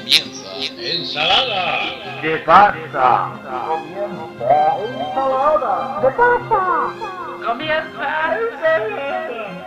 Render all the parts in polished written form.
Comienza Ensalada. ¿Qué pasa? Comienza Ensalada. ¿Qué pasa? Comienza Ensalada.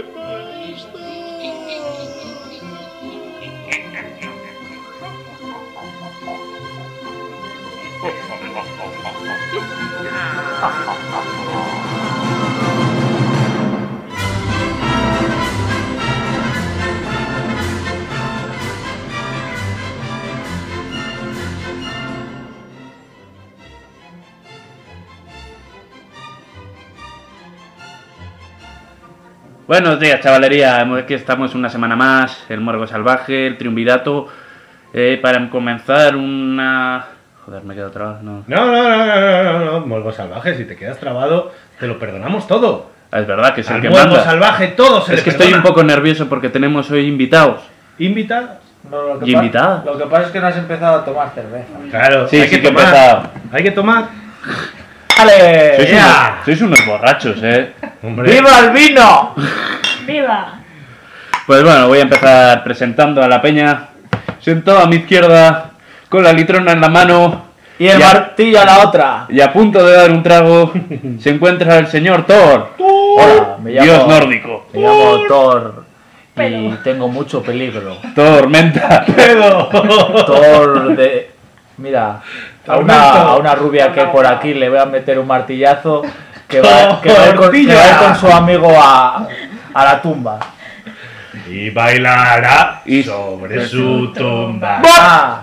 Buenos días, chavalería. Aquí estamos una semana más, el Muergo Salvaje, el Triunvirato, para comenzar una... Joder, me he quedado trabado, no. No, Muergo Salvaje, si te quedas trabado, te lo perdonamos todo. Es verdad que es el Al que Muergo manda. Salvaje todo se Es le que perdona. estoy un poco nervioso porque tenemos hoy invitados. ¿Invitados? No, ¿Y invitada? Lo que pasa es que no has empezado a tomar cerveza. Claro, Sí, hay sí que que he tomar. empezado. Hay que tomar. ¡Vale! Sois unos borrachos, Hombre. ¡Viva el vino! ¡Viva! Pues bueno, voy a empezar presentando a la peña. Sentado a mi izquierda, con la litrona en la mano Y el Ya. martillo a la otra. y a punto de dar un trago, se encuentra el señor Thor, Hola, me llamo, dios nórdico. Me llamo Thor y Pero- tengo mucho peligro. Tormenta. Thor de... Mira, a una rubia que por aquí le voy a meter un martillazo que va a ir con su amigo a la tumba. Y bailará Y- sobre su tumba. ¡Ah!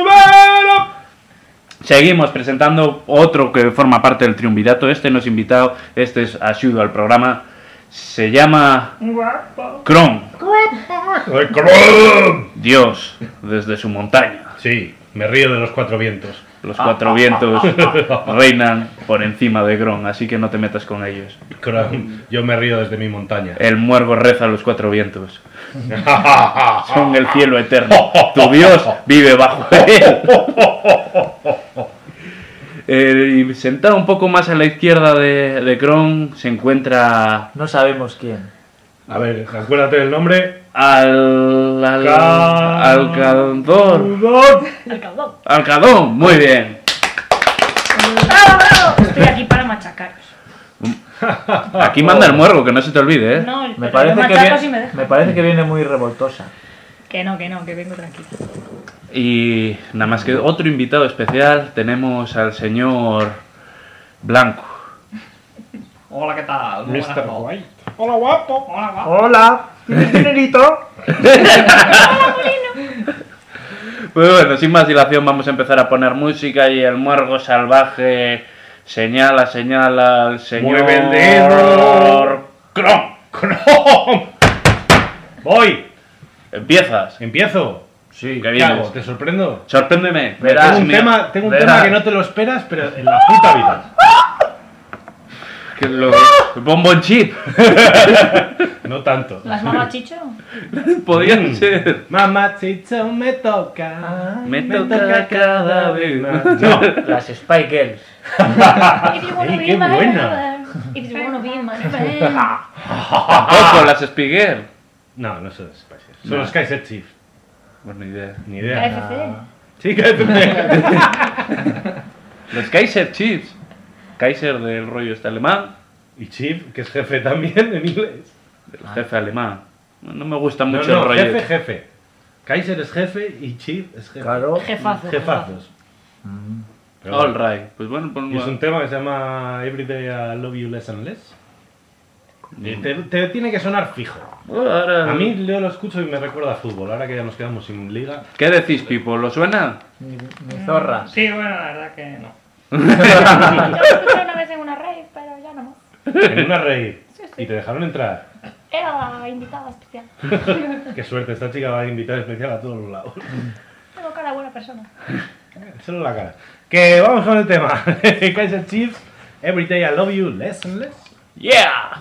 Seguimos presentando otro que forma parte del Triunvirato. Este no es invitado, este es ayudo al programa. Se llama Kron, ¡Ay, Crom! Dios desde su montaña. Sí, me río de los cuatro vientos. Los cuatro vientos reinan por encima de Kron, así que no te metas con ellos. Crom, yo me río desde mi montaña. El muergo reza a los cuatro vientos. Son el cielo eterno. Tu Dios vive bajo él. Y sentado un poco más a la izquierda de Kron se encuentra No sabemos quién. A ver, acuérdate del nombre. Alcador. ¡El caudón! Alcadón, muy bien. ¡Bravo, bravo! Estoy aquí para machacaros. Aquí manda el muergo, que no se te olvide, ¿eh? No, Me pero parece, yo que machaco viene, si me dejan. me parece que viene muy revoltosa. Que no, que vengo tranquilo. Y nada más que otro invitado especial, tenemos al señor Blanco. Hola, ¿qué tal? Muy buenas Mr. noches. White. Hola, guapo. Hola, guapo. ¡Hola! ¿Tienes dinerito? Pues bueno, sin más dilación vamos a empezar a poner música y el muergo salvaje señala al señor Mueve el dedo. Kron. ¡Crom! Voy. Empiezas. Empiezo. Sí. Que ¿Qué vienes. hago? ¿Te sorprendo? Sorpréndeme. Verás, Tengo un verás. tema que no te lo esperas, pero en la puta vida. Que lo... Bombón chip. No tanto. ¿Las mamas chicho? Podrían ser. Mamacito me toca. Me toca cada vez más. No. Las Spy Girls. If you wanna Ey, be qué my buena. lover, if you wanna be my friend. Tampoco las Spiguer. No, no son los Spices. Son los Kaiser Chiefs. Pues ni idea. Ni idea. KFC. Sí, KFC. Los Kaiser Chiefs. Kaiser del rollo este alemán. Y Chief, que es jefe también en inglés. Del jefe alemán. No me gusta No, mucho el rollo. jefe. Kaiser es jefe y Chief es jefe. Claro. Jefazo. Jefazos. Pero All bueno. right. Pues bueno, pues Y es un tema que se llama Everyday I Love You Less and Less. Y te tiene que sonar fijo. bueno, ahora... A mí yo lo escucho y me recuerda a fútbol. Ahora que ya nos quedamos sin liga. ¿Qué decís, Pipo? ¿Lo suena? Mi zorra. Sí, bueno, la verdad que no. Yo lo escuché una vez en una rave, pero ya no más. En una rave. Sí, sí. Y te dejaron entrar. Era la invitada especial. Qué suerte, esta chica va a invitar especial a todos los lados. Tengo cara de buena persona. Solo la cara. Que vamos con el tema. Kaiser Chiefs, Everyday I Love You Less and Less. ¡Yeah!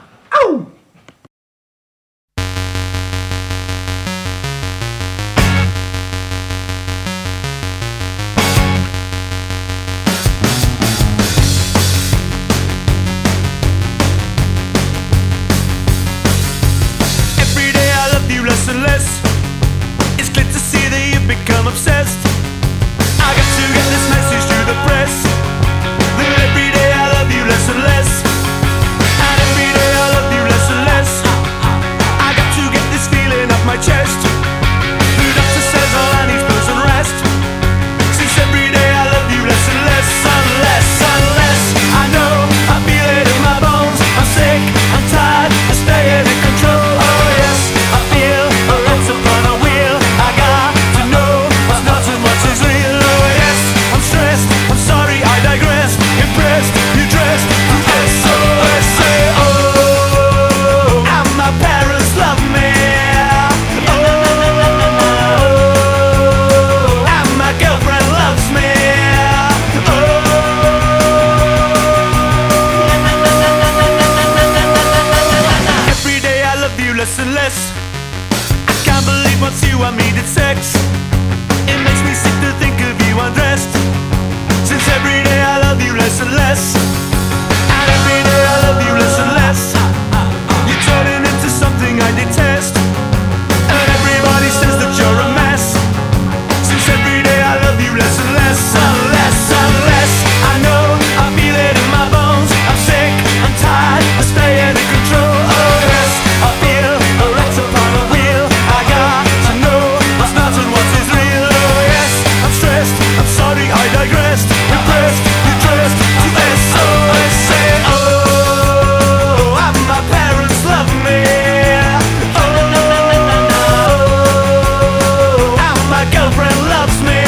Every day I love you less and less. It's clear to see that you've become I'm obsessed. I got to get this message to the press. That every day I love you less and less. And every day I love you less and less. I got to get this feeling off my chest. The doctor says all I need is some rest. Since every day I love you less and less, unless I know, I feel it in my bones. I'm sick, I'm tired, I'm staying in control. Oh yes, I feel a lot's upon a wheel. I got to know what's not and what is real. Oh yes, I'm stressed, I'm sorry, I digress. Impressed, you dressed to S-O-S-A-O. And my parents love me. Oh, and my girlfriend loves me. Every day I love you less and less. I can't believe once you and me did sex. It makes me sick to think of you undressed. Since every day I love you less and less. And every day I love you less and less. You're turning into something I detest. And everybody says that you're a mess. Since every day I love you less and less. Unless I know, I feel it in my bones. I'm sick, I'm tired, I'm staying in control. Oh yes, I feel a lot's upon a wheel. I got to know what's not and what is real. Oh yes, I'm stressed, I'm sorry, I digressed. Impressed, you dressed to S-O-S-A-O. And my parents love me. Oh, and my girlfriend loves me.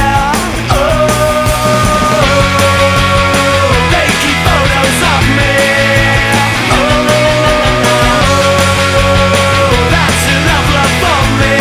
They keep photos of me. That's enough love for me.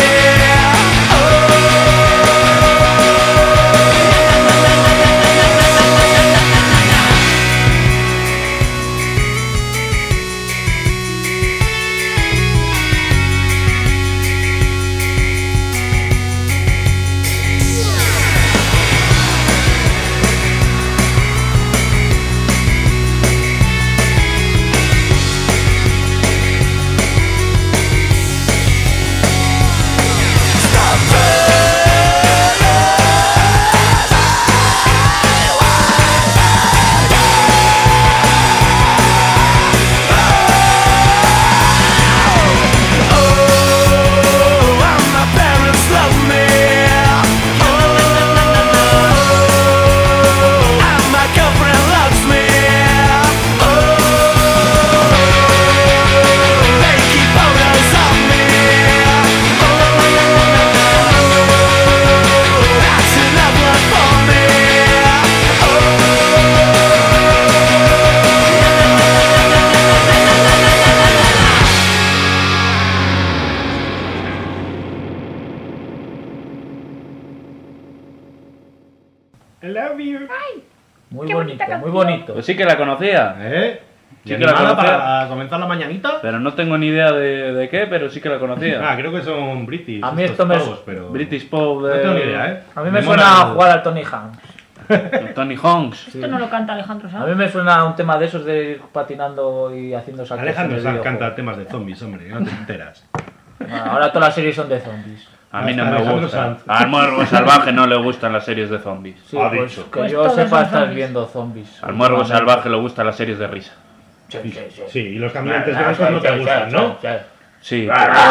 I love you. Muy Qué bonito, bonita muy canción. bonito. Pues sí que la conocía. Sí, Sí que la animada conocía. para comenzar la mañanita. Pero no tengo ni idea de qué, pero sí que la conocía. Ah, creo que son British. A mí estos esto me- pavos, pero... British Pop No de tengo ni idea, ¿eh? A mí me mola suena a el- jugar al Tony Hawk. Tony Hawks. Esto no lo canta Alejandro A Sanz. mí me suena un tema de esos de ir patinando y haciendo saltos. Alejandro en el Sanz videojuego. canta temas de zombies, hombre, no te enteras. Ahora todas las series son de zombies. A mí no me Alejandro gusta. Sanz. Al Muergo Salvaje no le gustan las series de zombies. Sí, Ha pues dicho. que Pues yo todos sepa son estás zombies. viendo zombies. Al Muergo Salvaje le gustan las series de risa. Sí, sí, sí. Sí, y los caminantes blancos no te gustan, ¿no? Sí.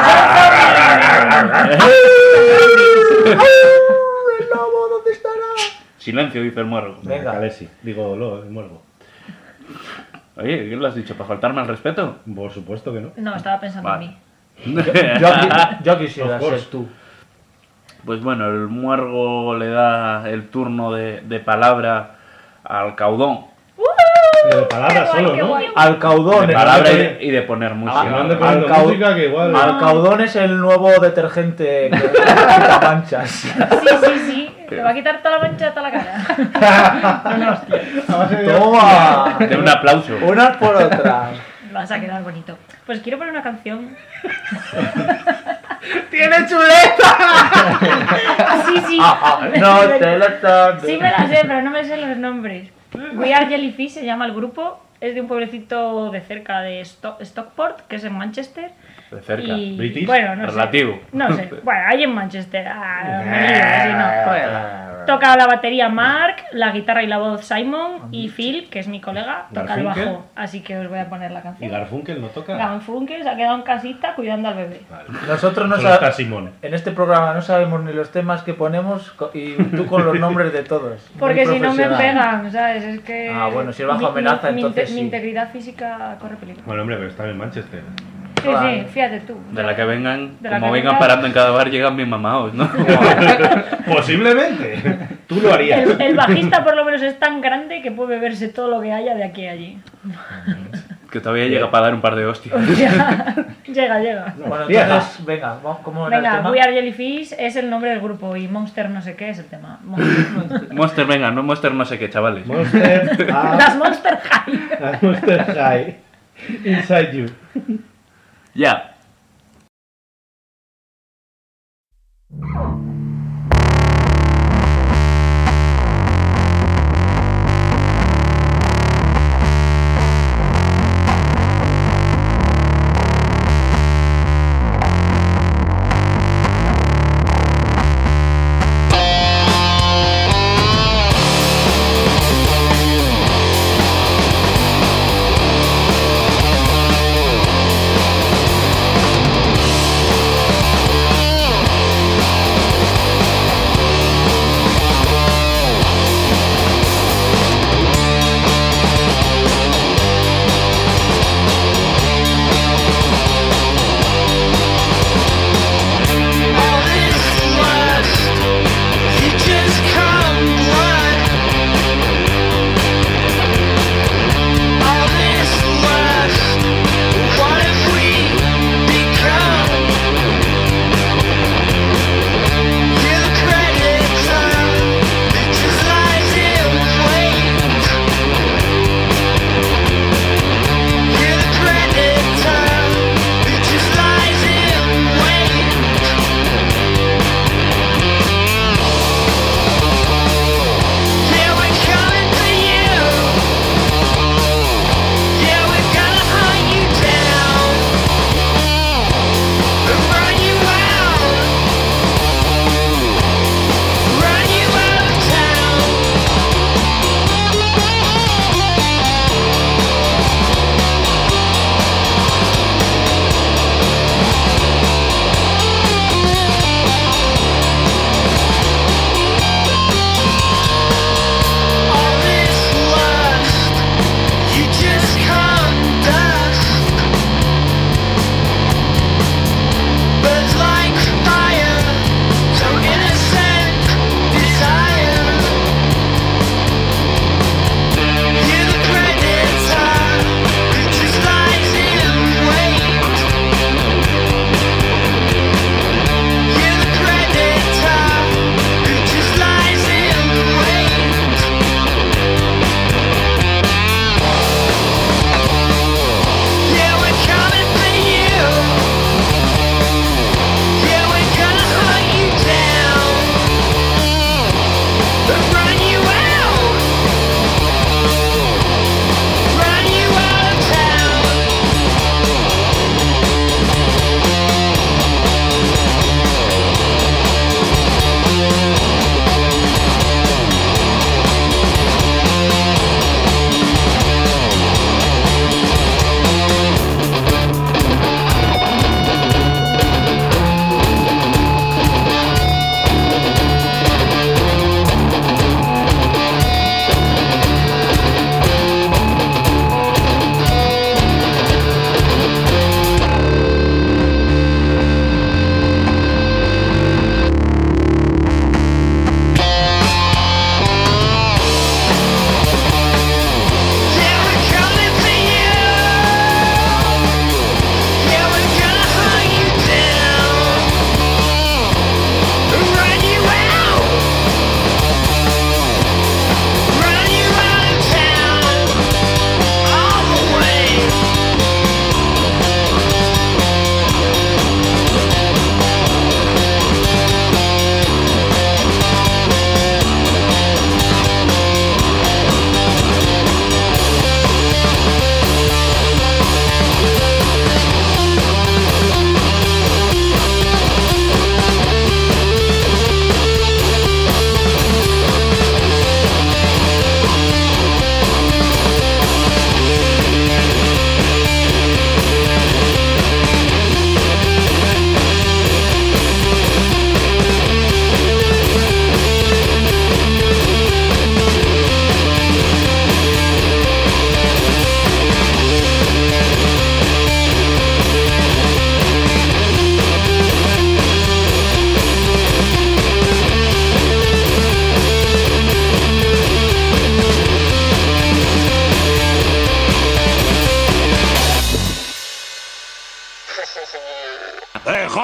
Silencio, dice el Muergo. Venga. Calesi, digo, el muergo. Oye, ¿qué le has dicho? ¿Para faltarme al respeto? Por supuesto que no. No, estaba pensando Vale. en mí. Yo quisiera Of course. ser tú. Pues bueno, el Muergo le da el turno de palabra al Caudón. De palabras Qué guay, solo, qué ¿no? guay. Al caudón. De el palabra nombre- y de poner música. Que no ande Al poniendo cau- música que igual... Al caudón es el nuevo detergente que quita manchas. Sí, sí, sí. Te va a quitar toda la mancha de toda la cara. A base de- Toma. De un aplauso. Unas por otras. Vas a quedar bonito. Pues quiero poner una canción. ¡Tiene chuleta! Sí, sí. No te lo estás. Sí me la sé, pero no me sé los nombres. We Are Jellyfish se llama el grupo. Es de un pueblecito de cerca de Stockport, que es en Manchester. De cerca. Y, British, bueno, no relativo. sé. No sé. Bueno, ahí en Manchester. Me lío, así no. Toca la batería Mark, la guitarra y la voz Simon y Phil, que es mi colega, toca el Garfunkel. bajo. Así que os voy a poner la ¿Y canción. Garfunkel no toca? Garfunkel se ha quedado en casita cuidando al bebé. Vale. Nosotros no Solo está sabemos. Simón. En este programa no sabemos ni los temas que ponemos y tú con los nombres de todos. Porque Muy si no me profesional. pegan, ¿sabes? Es que. Ah, bueno, si es bajo amenaza, entonces mi sí. integridad física corre peligro. Bueno, hombre, pero está en Manchester. Sí, sí, fíjate tú. De la que vengan, De la como que vengan vengan. parando en cada bar, llegan bien mamados, ¿no? Posiblemente. Tú lo harías. El bajista por lo menos es tan grande que puede beberse todo lo que haya de aquí a allí. Que todavía llega para dar un par de hostias. Llega. Bueno, Vieja. entonces, venga, ¿cómo era el Venga, tema? We Are Jellyfish es el nombre del grupo y Monster no sé qué es el tema. Monster, venga, no Monster no sé qué, chavales. Monster Las Monster High. Monster High. Inside You. Ya.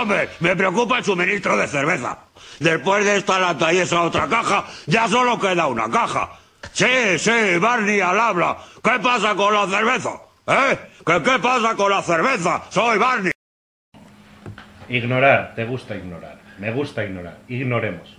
hombre, me preocupa el suministro de cerveza. Después de esta lata y esa otra caja, ya solo queda una caja. Sí, Barney al habla. ¿Qué pasa con la cerveza? ¿Qué pasa con la cerveza? Soy Barney. Ignorar, te gusta ignorar. Me gusta ignorar. Ignoremos.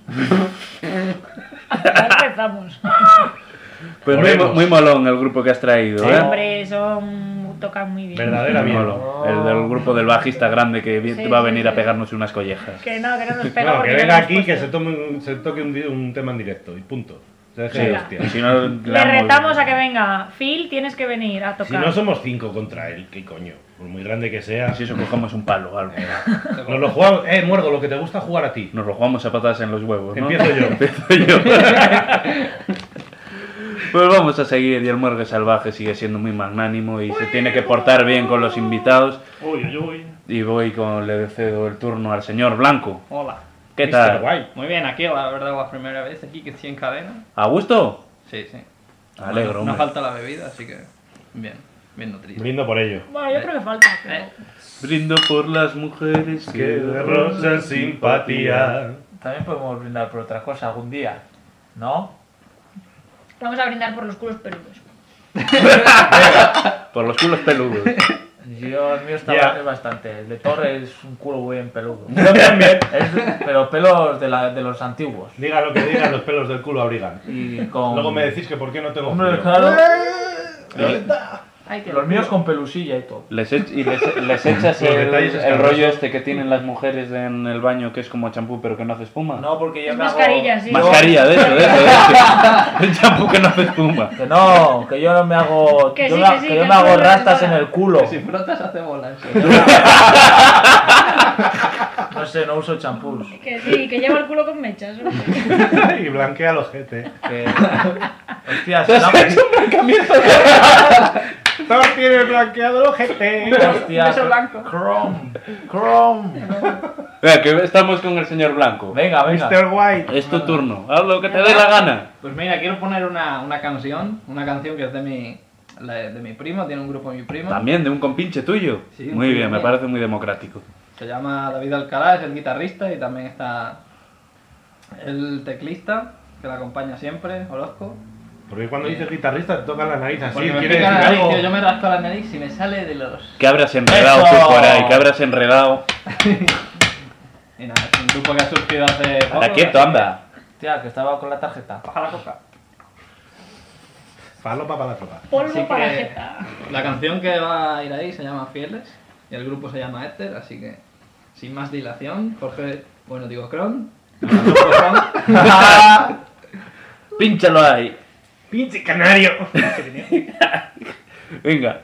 Ya empezamos. Pues muy molón el grupo que has traído, Sí, ¿eh? hombre, tocan muy bien. Verdadera Muy bien. molón. El del grupo del bajista grande que Sí, va a sí, venir sí. a pegarnos unas collejas. Que no nos pega No, porque que ya venga lo hemos aquí, que puesto. se toque un tema en directo y punto. Se deje Sí, de Venga. hostia. y si no, Le retamos a que me Phil, tienes que venir a Si tocar. no somos 5 contra él, ¿qué coño? Por muy grande que sea. Si eso cogemos un palo o algo. Nos lo jugamos. Muergo, lo que te gusta jugar a ti. Nos lo jugamos a patadas en los huevos, ¿no? Empiezo yo. Empiezo yo. Pues vamos a seguir y el Muergue Salvaje sigue siendo muy magnánimo y se tiene que portar bien con los invitados. Uy. Y le cedo el turno al señor Blanco. Hola. ¿Qué Mr. tal? White. Muy bien, aquí la verdad la primera vez aquí que estoy en cadena. ¿A gusto? Sí. Alegro, No hombre. falta la bebida, así que bien nutrido. Brindo por ello. Bueno, yo creo que falta. pero- Brindo por las mujeres Que derrochan simpatía. También podemos brindar por otra cosa algún día, ¿no? Vamos a brindar por los culos peludos. Por los culos peludos. Yo, el mío está Ya. bastante. El de Torre es un culo bien peludo. Yo también. Pero pelos de los antiguos. Diga lo que diga, los pelos del culo abrigan. Y con... Luego me decís que por qué no tengo Hombre, frío. claro. Ay, qué Los míos con pelusilla y todo. Les echas Los el detalles rollo escabrosos. este que tienen las mujeres en el baño que es como champú pero que no hace espuma. No, porque yo Es me mascarilla, hago... sí. Mascarilla, de eso. El champú que no hace espuma. Que no, que yo no me hago... Que yo sí, me, que sí, que yo que me el hago culo rastas en resbala. el culo. Si frotas hace bolas. No sé, no uso champús. Que sí, que lleva el culo con mechas. hombre. Y blanquea el ojete. Que... Hostia, será... Todos tienen blanqueado el ojete. Hostia, Beso blanco. Chrome. Venga, que estamos con el señor Blanco. Venga, venga. Mr. White. Es tu turno. Haz lo que te dé la gana. Pues mira, quiero poner una canción que es de mi primo, tiene un grupo mi primo. También de un compinche tuyo. Sí, un Muy bien, primo me mío. parece muy democrático. Se llama David Alcalá, es el guitarrista y también está el teclista que la acompaña siempre, Orozco. Porque cuando dices guitarrista te toca la nariz así. Porque me ¿Quiere pica la decir nariz, algo? tío, yo me rasco la nariz y me sale de los... Que habrás enredado ¡Eso! tú por ahí, que habrás enredado. Y nada, es un grupo que ha surgido hace poco. Anda quieto, así que- anda. Hostia, que estaba con la tarjeta. Baja la coca. Falopa para la tropa. Polvo Así para que jeta. la canción que va a ir ahí se llama Fieles y el grupo se llama Éter, así que sin más dilación, Jorge, bueno digo Cron, Pínchalo ahí. ¡Pinche canario! Venga.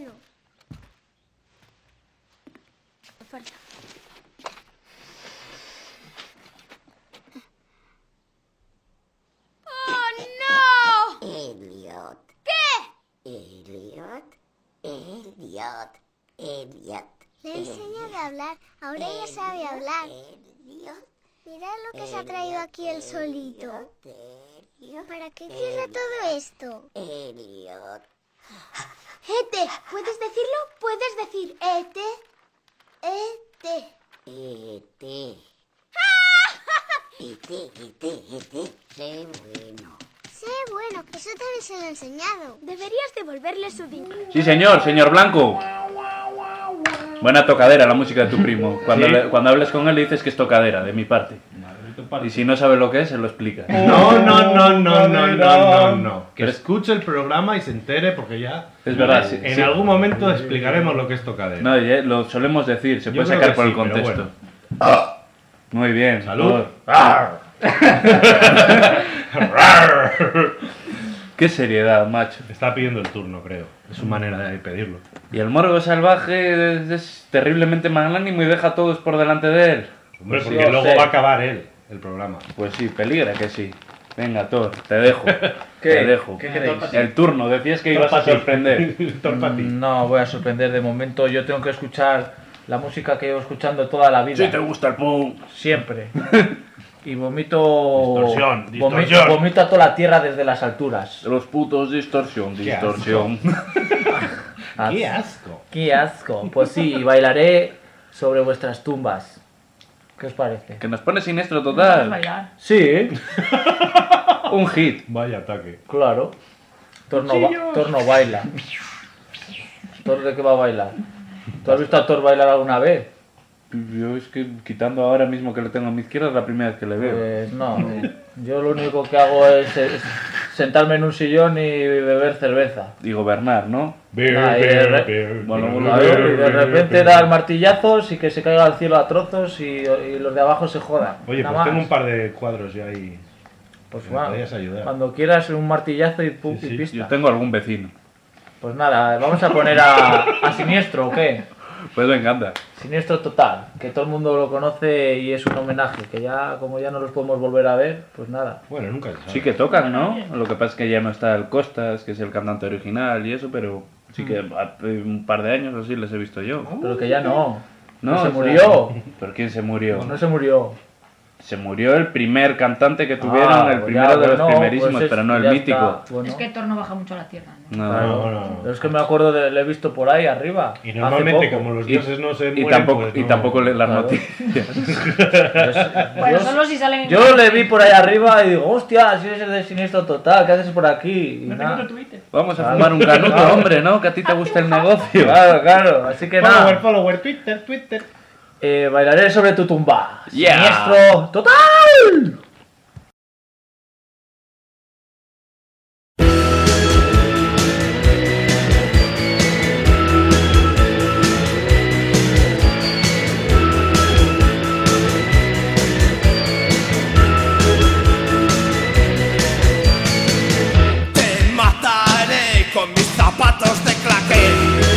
bueno. Falta. ¡Oh, no! Elliot. ¿Qué? Elliot. Le he enseñado a hablar, ahora ya sabe hablar. Mirad lo que se ha traído aquí el solito. ¿Para qué quiere todo esto? Elliot. Ete, ¿puedes decirlo? Puedes decir Ete. Sé bueno. Sé bueno, que eso también se lo he enseñado. Deberías devolverle su dinero. Sí, señor Blanco. Buena tocadera la música de tu primo. Cuando hables con él le dices que es tocadera, de mi parte. Y si no sabe lo que es, se lo explica. No. Que escuche el programa y se entere, porque ya... Es verdad, sí. En algún momento explicaremos lo que es tocadera. No, lo solemos decir, se puede sacar por el contexto. Bueno. Muy bien. Salud. Qué seriedad, macho. Está pidiendo el turno, creo. Es su manera de pedirlo. Y el morbo salvaje es terriblemente magnánimo y deja a todos por delante de él. Hombre, Pues porque sí, luego sé. va a acabar él, el programa. Pues sí, peligra que sí. Venga, Thor, te dejo. ¿Qué? Te dejo. ¿Qué queréis? El turno, decías que ibas a sorprender. No voy a sorprender de momento. Yo tengo que escuchar la música que llevo escuchando toda la vida. Si te gusta el punk. Siempre. Y vomito... Distorsión. Vomito a toda la tierra desde las alturas. Los putos distorsión. Qué asco. ¡Qué asco! ¡Qué asco! Pues sí, y bailaré sobre vuestras tumbas. ¿Qué os parece? Que nos pone siniestro Vamos a total. bailar. Sí, Un hit. Vaya ataque. claro. Thor no baila. ¿Thor de qué va a bailar? ¿Tú has visto a Thor bailar alguna vez? Yo es que quitando ahora mismo que le tengo a mi izquierda es la primera vez que le veo. Pues no, yo lo único que hago es sentarme en un sillón y beber cerveza. Y gobernar, ¿no? Ah, y de repente dar martillazos y que se caiga al cielo a trozos y los de abajo se jodan. Oye, Nada pues tengo más. un par de cuadros ya ahí. Pues me podrías ayudar. cuando quieras un martillazo y, Sí, y pista. Yo tengo algún vecino. Pues nada, vamos a poner a Siniestro, ¿o qué? Pues venga, anda. Siniestro Total, que todo el mundo lo conoce y es un homenaje, que ya como ya no los podemos volver a ver, pues nada. Bueno, nunca se sabe. Sí que tocan, ¿no? Lo que pasa es que ya no está el Costas, que es el cantante original y eso, pero sí que hace un par de años o así les he visto yo. Pero que ya no. No, se o sea, murió. ¿Pero quién se murió? No se murió. Se murió el primer cantante que tuvieron, el primero de los primerísimos, pues pero no el ya mítico. está. Bueno, Es que Thor no baja mucho a la tierra, ¿no? No. claro. No. Pero es que me acuerdo de le he visto por ahí arriba. Y hace normalmente, poco. como los Y- dioses no se Y mueren, tampoco, pues y no. tampoco las Claro. noticias. Bueno, solo si salen en Yo le vi por ahí arriba y digo, hostia, si eres el de Siniestro Total, ¿qué haces por aquí? Y No nada. tengo Twitter. Vamos a fumar un canuto, hombre, ¿no? Que a ti te gusta el negocio. Claro, así que nada. Follower, Twitter. Bailaré sobre tu tumba. Yeah. Siniestro Total. Te mataré con mis zapatos de claqué.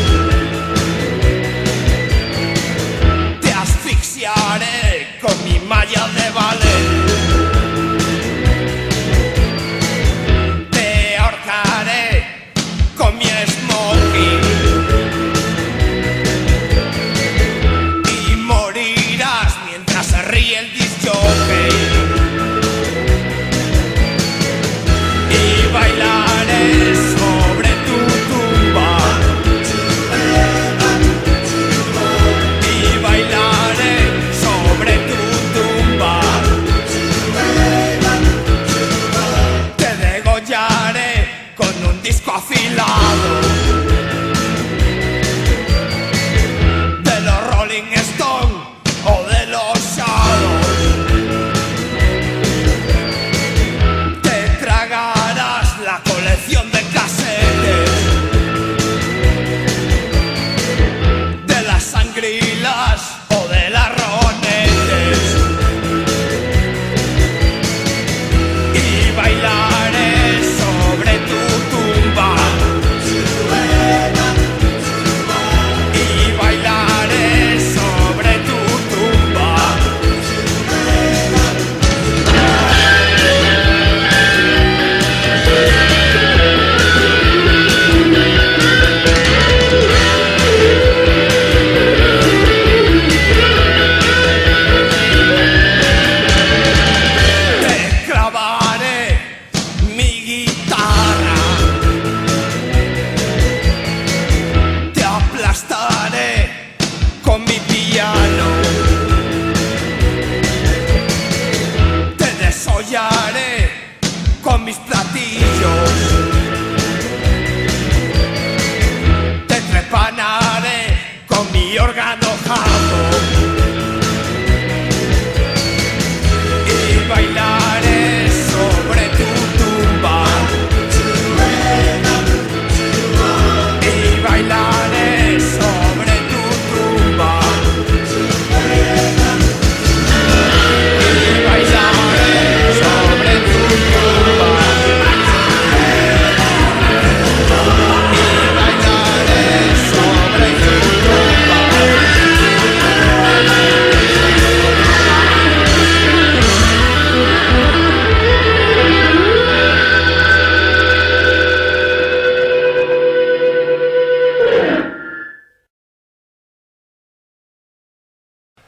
Te asfixiaré con mi malla de ballet. Te ahorcaré con mi smoking. Y morirás mientras se ríe el disc jockey. Y bailaré sobre tu tumba.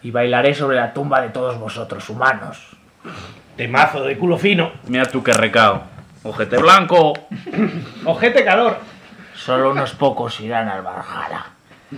y bailaré sobre la tumba de todos vosotros, humanos. Temazo de culo fino. Mira tú qué recao. Ojete blanco. Ojete calor. Solo unos pocos irán al Valhalla.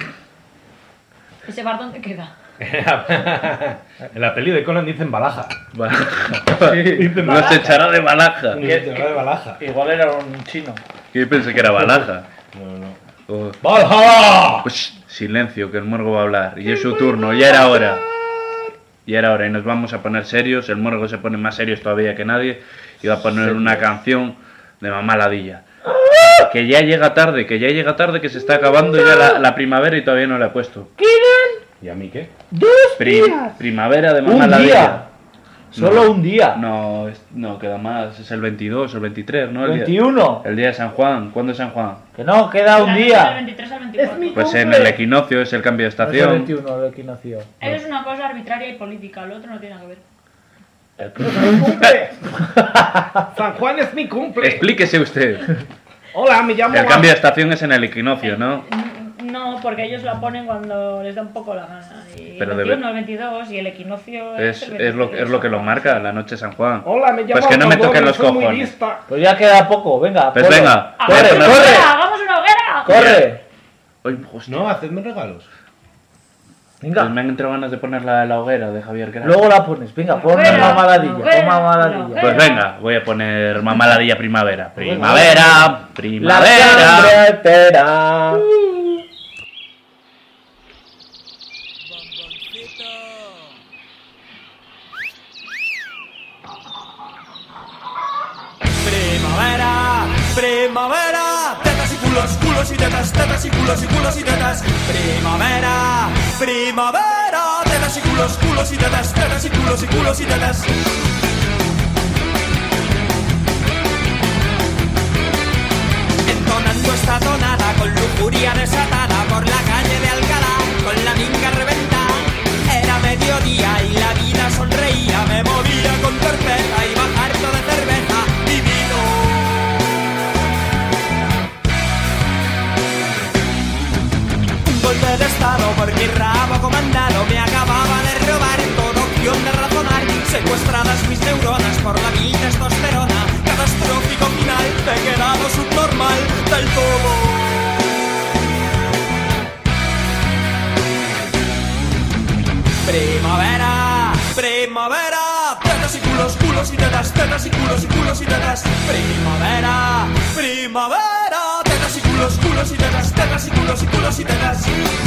¿Ese bar dónde queda? En la peli de Conan dicen balaja. Nos echará de balaja. Nos echará de balaja. Igual era un chino. Que yo pensé que era balaja. No. ¡Valhalla! Pues silencio, que el Morgo va a hablar. Y es su turno, ya era hora. Ya era hora y nos vamos a poner serios. El Morgo se pone más serios todavía que nadie. Y va a poner una canción de Mamá Ladilla. Que ya llega tarde, que se está acabando ya la primavera y todavía no la he puesto. ¿Y a mí qué? Primavera de Mamá Un Ladilla. día. Solo un día. No, queda más. Es el 22 o el 23, ¿no? 21. El día de San Juan. ¿Cuándo es San Juan? Que no, queda un Del día. 23 al 24. Pues en el equinoccio es el cambio de No es el estación. 21 el equinoccio. Eso es una cosa arbitraria y política, lo otro no tiene nada que ver. ¡Cumple! San Juan es mi cumple. Explíquese usted. Hola, me llamo... El cambio de estación es en el equinoccio, ¿no? No, porque ellos la ponen cuando les da un poco la gana. Y Pero el 21, el 22 y el equinoccio Es el 23. lo que lo marca, la noche de San Juan. Hola, me llamo... Pues que no me Algodón, toquen los soy muy cojones. lista. Pues ya queda poco, venga. Pues corre. venga. Corre, ¡Hagamos una corre. hoguera! ¡Hagamos una hoguera! Corre. Uy, hostia. No, hacedme regalos. Pues Venga. me han entrado ganas de poner la hoguera de Javier Gran. Luego la pones. Venga, pon Hoguera, Mamá Ladilla. hoguera, Pon Mamá Ladilla. Pues venga, voy a poner Mamá Ladilla Primavera. Primavera, La primavera. sangre entera. Primavera, primavera, tetas y culos, culos y tetas, tetas y culos y culos y tetas. Primavera, primavera, tetas y culos, culos y tetas, tetas y culos y culos y tetas. Entonando esta tonada con lujuria desatada por la calle de Alcalá, con la minga reventada. Era mediodía y la vida sonreía, me movía con torpeza, iba harto de cerveza y vino. Un golpe de estado por mi rabo comandado me acababa de robar toda opción de razonar. Secuestradas mis neuronas por la vil testosterona, catastrófico final, he quedado subnormal del todo. Primavera, primavera, tetas y culos, culos y tetas, tetas y culos y culos y tetas. Primavera, primavera, tetas y culos, culos y tetas, tetas y culos y culos y tetas.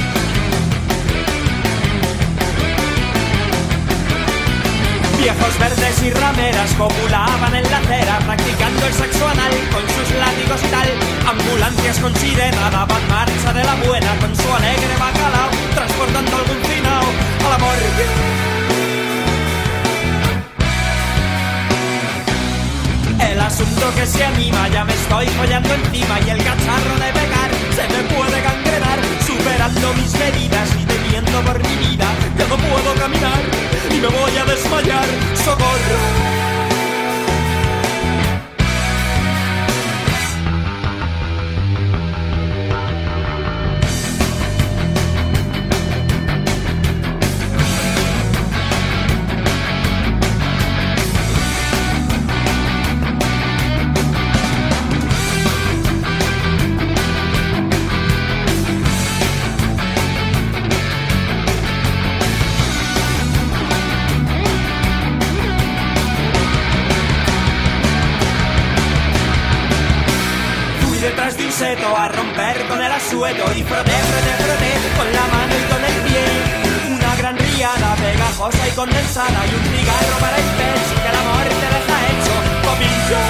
Viejos verdes y rameras copulaban en la acera, practicando el sexo anal con sus látigos y tal. Ambulancias con sirena daban marcha de la buena con su alegre bacalao, transportando algún finao a la morgue. El asunto que se anima, ya me estoy follando encima y el cacharro de pegar se me puede gangrenar, superando mis medidas y temiendo por mi vida. Ya no puedo caminar y me voy a desmayar. ¡Socorro! Detrás de un seto a romper con el asueto y froté, froté, froté con la mano y con el pie. Una gran riada pegajosa y condensada y un cigarro para el pecho que el amor te deja hecho popillo.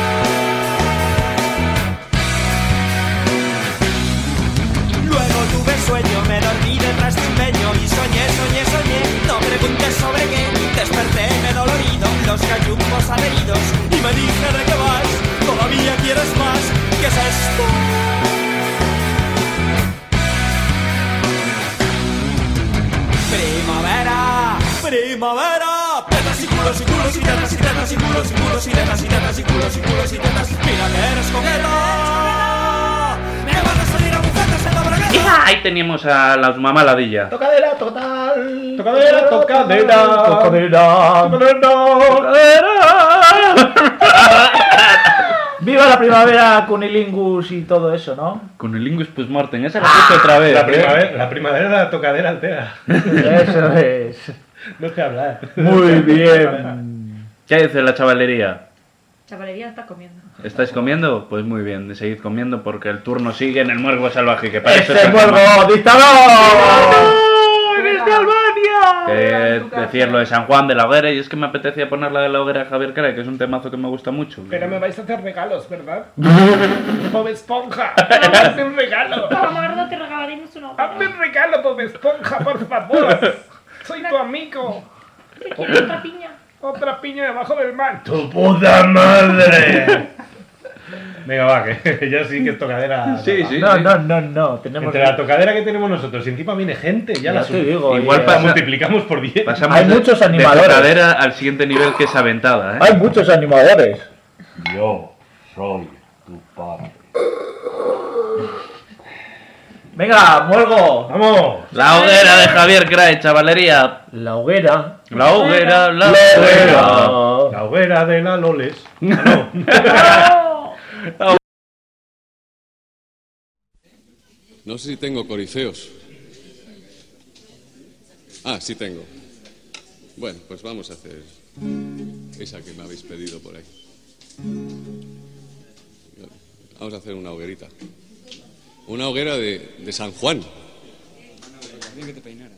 Luego tuve sueño, me dormí detrás de un leño y soñé, soñé, soñé, no preguntes sobre qué. Desperté, me dolorido, los gallumbos adheridos y me dije de qué vas, todavía quieres más. ¿Qué es esto? Primavera, primavera, tetas y culos y culos y tetas y tetas y culos y culos y tetas y tetas y culos y culos y tetas. Mira que eres coqueta. Me van a salir a bufetas en la bragueta. Ahí teníamos a la mamá ladilla. Tocadera total. Tocadera, tocadera, tocadera, ¡Viva la primavera, Cunilingus y todo eso, ¿no? Cunilingus postmortem, esa la puse otra vez. La primavera de la tocadera altera. Eso es. No sé hablar. Muy bien. ¿Qué dice la chavalería? Chavalería está comiendo. ¿Estáis comiendo? Pues muy bien, seguid comiendo porque el turno sigue en el muergo salvaje. Que para eso ¡Ese muergo dictador! ¡Desde Albania! Decir lo de San Juan de la Hoguera, y es que me apetecía poner la de la Hoguera de Javier Cray, que es un temazo que me gusta mucho. Pero me vais a hacer regalos, ¿verdad? Bob Esponja, hazme un regalo. Mardo, te regalaremos una hoguera. Hazme un regalo, Bob Esponja, por favor. Soy tu amigo. Te quiero otra piña. Otra piña debajo del mar. ¡Tu puta madre! Venga, va, que ya sí que es tocadera. Sí. No. Tenemos Entre la tocadera que tenemos nosotros y encima viene gente, ya la te digo. Igual la multiplicamos por 10. Pasamos Hay muchos animadores. de tocadera al siguiente nivel, que es aventada, ¿eh? Hay muchos animadores. Yo soy tu padre. Venga, muergo. ¡Vamos! La hoguera de Javier Cray, chavalería. La hoguera. La hoguera, la hoguera. La hoguera de la Loles. Ah, no. No sé si tengo corifeos. Ah, sí tengo. Bueno, pues vamos a hacer esa que me habéis pedido por ahí. Vamos a hacer una hoguerita. Una hoguera de San Juan. Que te peinara.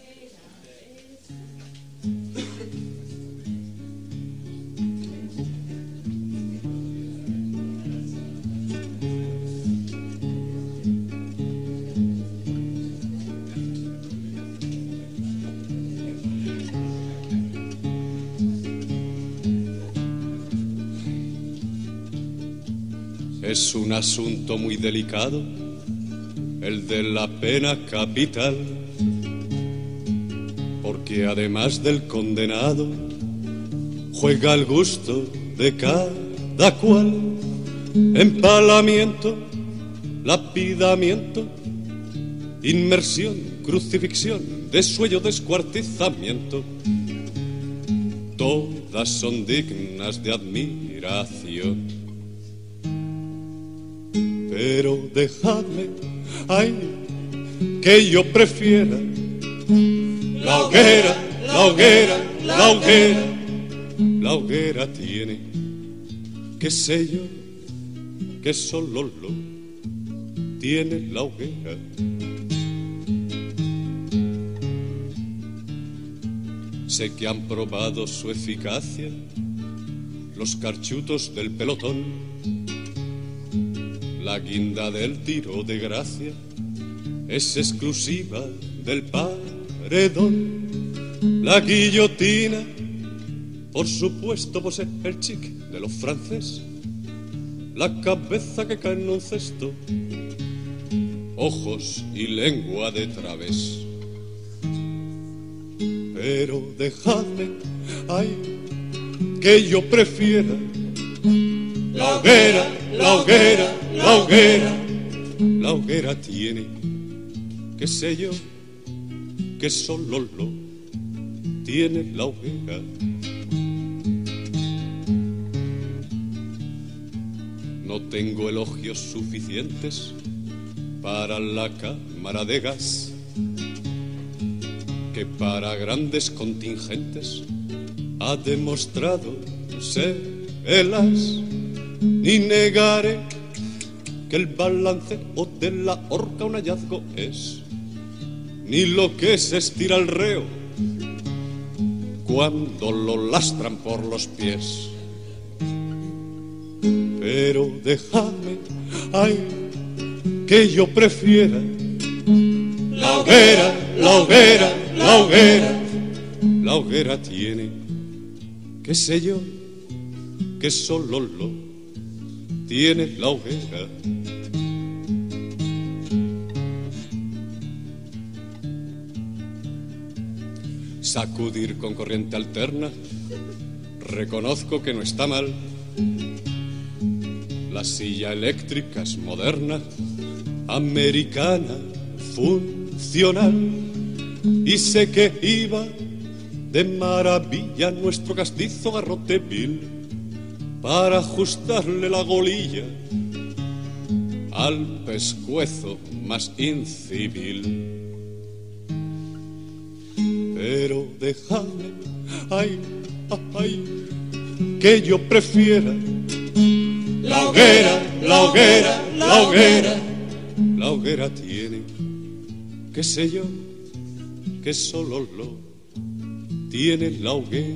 Es un asunto muy delicado, el de la pena capital, porque además del condenado, juega al gusto de cada cual. Empalamiento, lapidamiento, inmersión, crucifixión, desuello, descuartizamiento, todas son dignas de admiración. Pero dejadme, ay, que yo prefiera la hoguera, la hoguera, la hoguera. La hoguera tiene, qué sé yo, que solo lo tiene la hoguera. Sé que han probado su eficacia los carchutos del pelotón. La guinda del tiro de gracia es exclusiva del paredón. La guillotina, por supuesto, posee el chic de los franceses. La cabeza que cae en un cesto, ojos y lengua de través. Pero dejadme, ay, que yo prefiera la hoguera, la hoguera, la hoguera. La hoguera tiene, qué sé yo, que solo lo tiene la hoguera. No tengo elogios suficientes para la cámara de gas, que para grandes contingentes ha demostrado ser el as. Ni negaré que el balanceo de la horca un hallazgo es, ni lo que se estira el reo cuando lo lastran por los pies. Pero dejadme, ay, que yo prefiera la hoguera, la hoguera, la hoguera. La hoguera tiene, qué sé yo, que solo lo tiene la hoguera. Sacudir con corriente alterna, reconozco que no está mal. La silla eléctrica es moderna, americana, funcional y sé que iba de maravilla nuestro castizo garrote vil para ajustarle la golilla al pescuezo más incivil. Pero déjame, ay, ay, que yo prefiera la hoguera, la hoguera, la hoguera. La hoguera tiene, qué sé yo, que solo lo tiene la hoguera.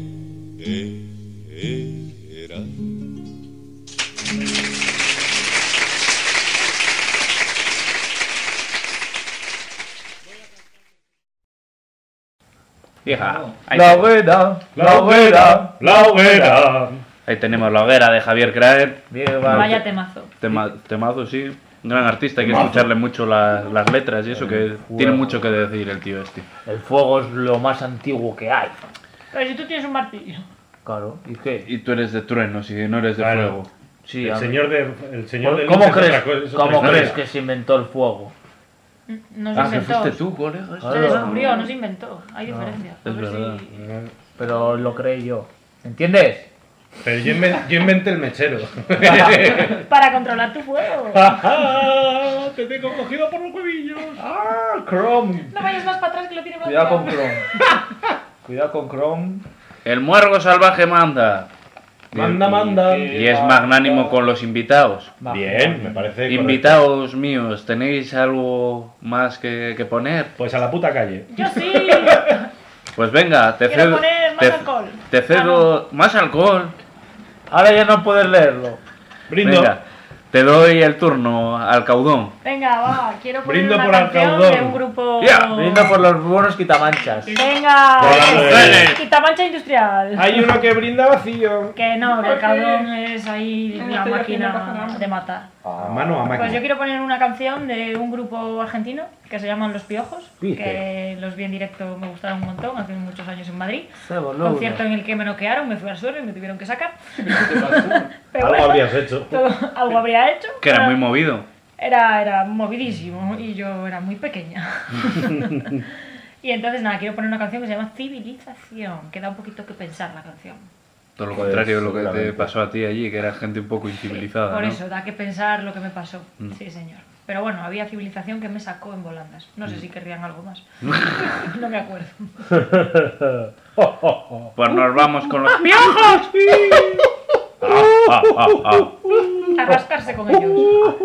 Hija, La hoguera, la hoguera, la hoguera. Ahí tenemos la hoguera de Javier Craer. Vaya temazo. Temazo, sí. Un gran artista, hay que escucharle mucho las letras y eso, que tiene mucho que decir el tío este. El fuego es lo más antiguo que hay. Pero si tú tienes un martillo. Claro, ¿y qué? Y tú eres de truenos y no eres de fuego. Sí, el señor de ¿Cómo luz es crees, otra cosa, es otra ¿cómo historia. crees que se inventó el fuego? No se inventó. fuiste tú, colega. Se descubrió, no se inventó. Hay diferencia. Es A ver verdad. si- Pero lo creé yo. ¿Entiendes? Pero yo inventé el mechero. Para controlar tu fuego. Te tengo cogido por los huevillos. ¡Ah, Chrome! No vayas más para atrás que lo tiene Cuidado con blanqueado. Chrome. Cuidado con Chrome. El muergo salvaje manda. Manda. Y es magnánimo con los invitados. Bien, me parece correcto. Invitados míos, ¿tenéis algo más que poner? Pues a la puta calle. Yo sí. Pues venga, te Quiero cedo. poner más alcohol. Te cedo más alcohol. Ahora ya no puedes leerlo. Brindo. Venga, te doy el turno al caudón. Venga, va. Quiero poner Brindo una por el canción caudón. de un grupo... Brindo por los buenos quitamanchas. Venga. Quitamancha industrial. Hay uno que brinda vacío. Que no, que el caudón es ahí En la este aquí no pasa máquina nada. de matar. A mano a Pues yo máquina. quiero poner una canción de un grupo argentino que se llaman Los Piojos, Dice. que los vi en directo, me gustaron un montón, hace muchos años en Madrid. Boludo. Concierto en el que me noquearon, me fui al suelo y me tuvieron que sacar. Pero Algo bueno, habrías hecho. algo habría hecho. Que era pero muy movido. era movidísimo y yo era muy pequeña. Y entonces nada, quiero poner una canción que se llama Civilización, que da un poquito que pensar la canción. Todo lo Pues, contrario de lo que te seguramente. pasó a ti allí, que era gente un poco incivilizada. Por ¿no? eso, da que pensar lo que me pasó. Sí, señor. Pero bueno, había civilización que me sacó en volandas. No sé si querrían algo más. No me acuerdo. Pues nos vamos con los piojos. A rascarse con ellos.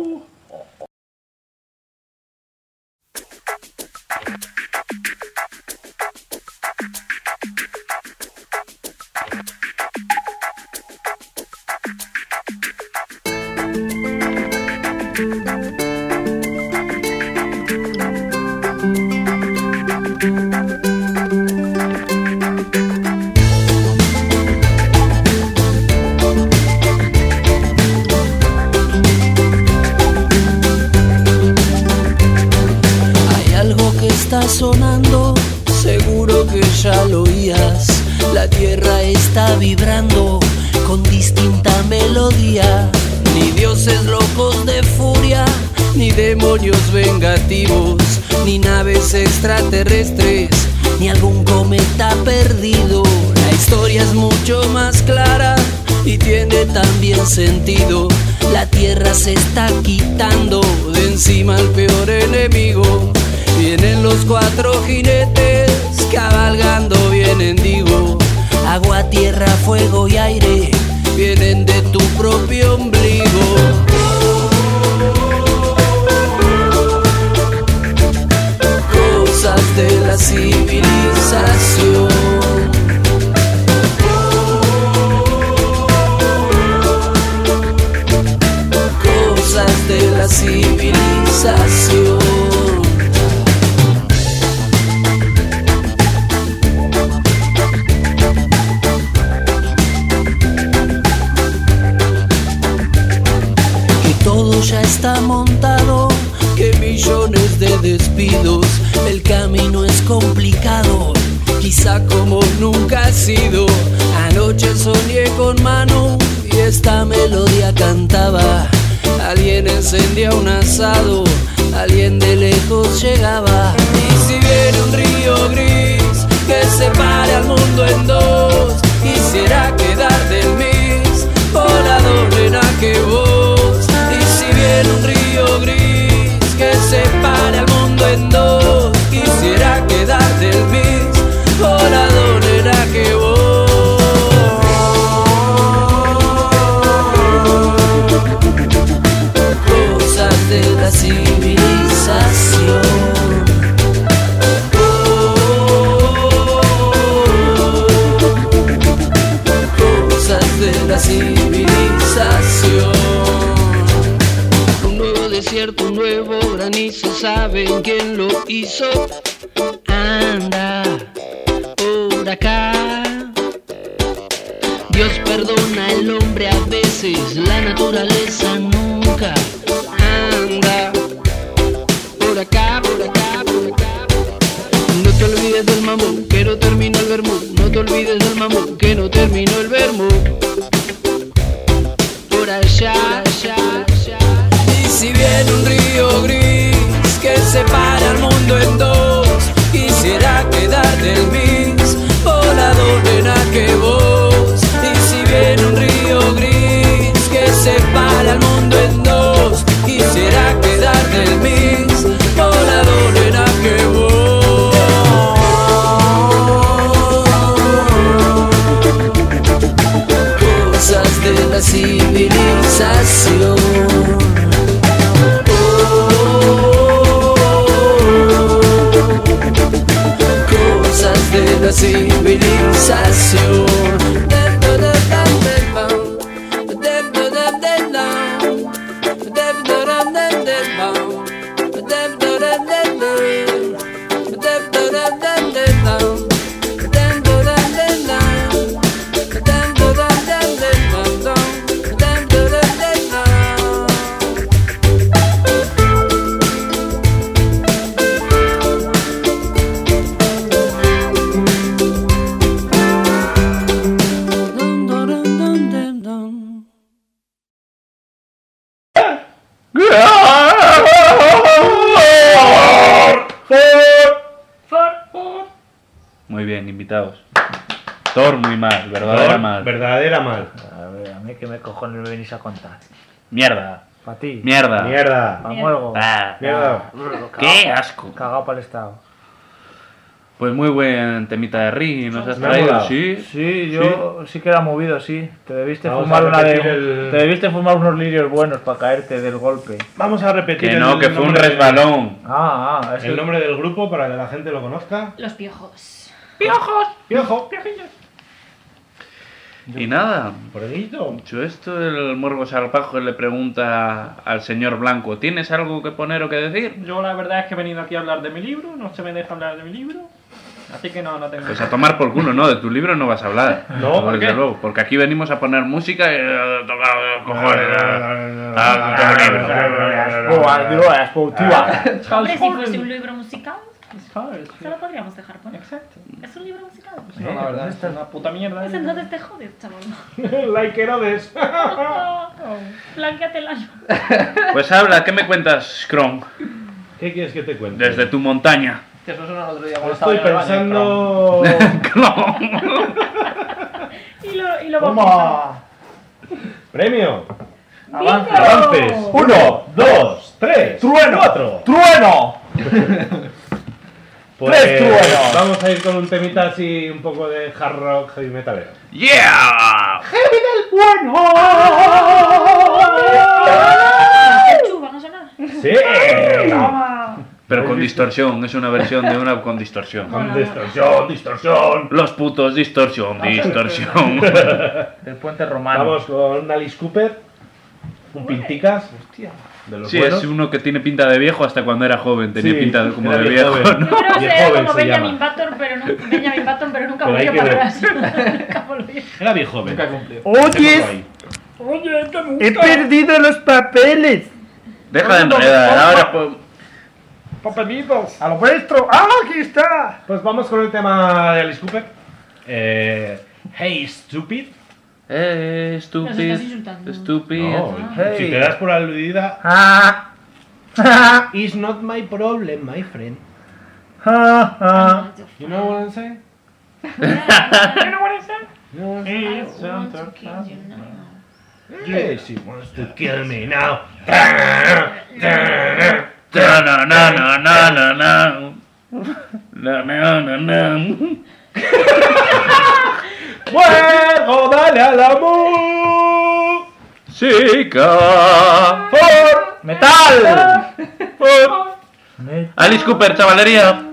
Hay algo que está sonando, seguro que ya lo oías. La tierra está vibrando con distinta melodía. Ni dioses locos de furia, ni demonios vengativos, ni naves extraterrestres, ni algún cometa perdido. La historia es mucho más clara y tiene también sentido. La tierra se está quitando de encima al peor enemigo. Vienen los cuatro jinetes cabalgando, vienen, digo. Agua, tierra, fuego y aire vienen de tu propio ombligo. Cosas de la civilización. Cosas de la civilización. Que todo ya está montado, que millones de despidos, el camino es complicado, quizá como nunca ha sido. Anoche soñé con Manu y esta melodía cantaba. Alguien encendía un asado, alguien de lejos llegaba. civilización. Cosas de la civilización. Un nuevo desierto, un nuevo granizo, ¿saben quién lo hizo? Anda por acá. Dios perdona al hombre a veces, la naturaleza nunca. Anda por acá, por acá, por acá. No te olvides del mamú, que no terminó el vermú. No te olvides del mamú, que no terminó el vermú. Por allá, allá, allá. Y si viene un río gris que separa el mundo en dos, quisiera quedar del mix, volador nena que vos. Y si viene un río gris que separa el mundo en dos, quisiera quedar del mix, volador nena que vos. Cosas de la civilización. Cosas de la civilización. Muy bien, invitados. Thor muy mal, verdadera mal. Verdadera mal. A ver, a mí que me cojones me venís a contar. Mierda. Para ti. Mierda. Mierda. Pa' Muergo. Mierda. Qué asco. Cagado para el estado. Pues muy buen temita de Ri, nos has Me ha traído, molado. sí. Sí, yo sí que era movido, sí. Te debiste Vamos fumar a una de. repetir el- Te debiste fumar unos lirios buenos para caerte del golpe. Vamos a repetir Que no, el que fue un nombre del- resbalón. Es El nombre del grupo para que la gente lo conozca. Los piojos. ¡Piojos! ¡Piojo! Y nada, Borreguito. dicho esto, el Morbo Salvaje le pregunta al señor Blanco, ¿tienes algo que poner o que decir? Yo la verdad es que he venido aquí a hablar de mi libro, no se me deja hablar de mi libro, así que no tengo... Pues a tomar por culo, ¿no? De tu libro no vas a hablar. No, ¿por desde qué? luego, porque aquí venimos a poner música y tocar cojones. Hombre, si fuese un libro musical, se lo podríamos dejar poner. Exacto. Es un libro musical. No, la verdad, es una puta mierda. Pues entonces te jodes, chaval. Like Herodes. Blanqueate el año. Pues habla, ¿qué me cuentas, Kron? ¿Qué quieres que te cuente? Desde tu montaña. Que eso suena el otro día cuando estaba Estoy yo en el pensando... Y lo ¡Toma! ¡Premio! Avance. ¡Avances! 1, 2, 3, ¡Trueno! 4. ¡Trueno! Pues, ¡Tres truenos! vamos a ir con un temita así, un poco de hard rock heavy metalero. ¡Yeah! Chu, ¿van a sonar? ¡Sí! Pero con distorsión, es una versión de una con distorsión. Con distorsión, distorsión. Los putos, distorsión, distorsión. Del puente romano. Vamos con Alice Cooper, un pinticas. De los Sí, buenos. es uno que tiene pinta de viejo hasta cuando era joven, tenía Sí, pinta de como era de bien viejo, joven. ¿no? Yo creo que Bien era joven como se Benjamin llama. Button, pero nunca Pero hay volvió que para ver. atrás. Nunca volvió. Era bien joven. Nunca cumplió. Oye, Oye, que me he perdido los papeles. Deja de enredar, ahora pues... Papelitos. A lo vuestro. ¡Ah, aquí está! Pues vamos con el tema de Alice Cooper. Hey, Stupid. Nos estás Estúpido, insultando. estúpido. No, Hey. si te das por aludida, Ah. it's not my problem, my friend. Ah, ah. You know what I'm saying? You know what I said? No. I want to kill you now. Yes, she wants to kill me now. No, no, no, no, no, no, no. No, no, no, no. ¡Fuego, dale al amor! Chica. ¡For! ¡Metal! Alice Cooper, chavalería.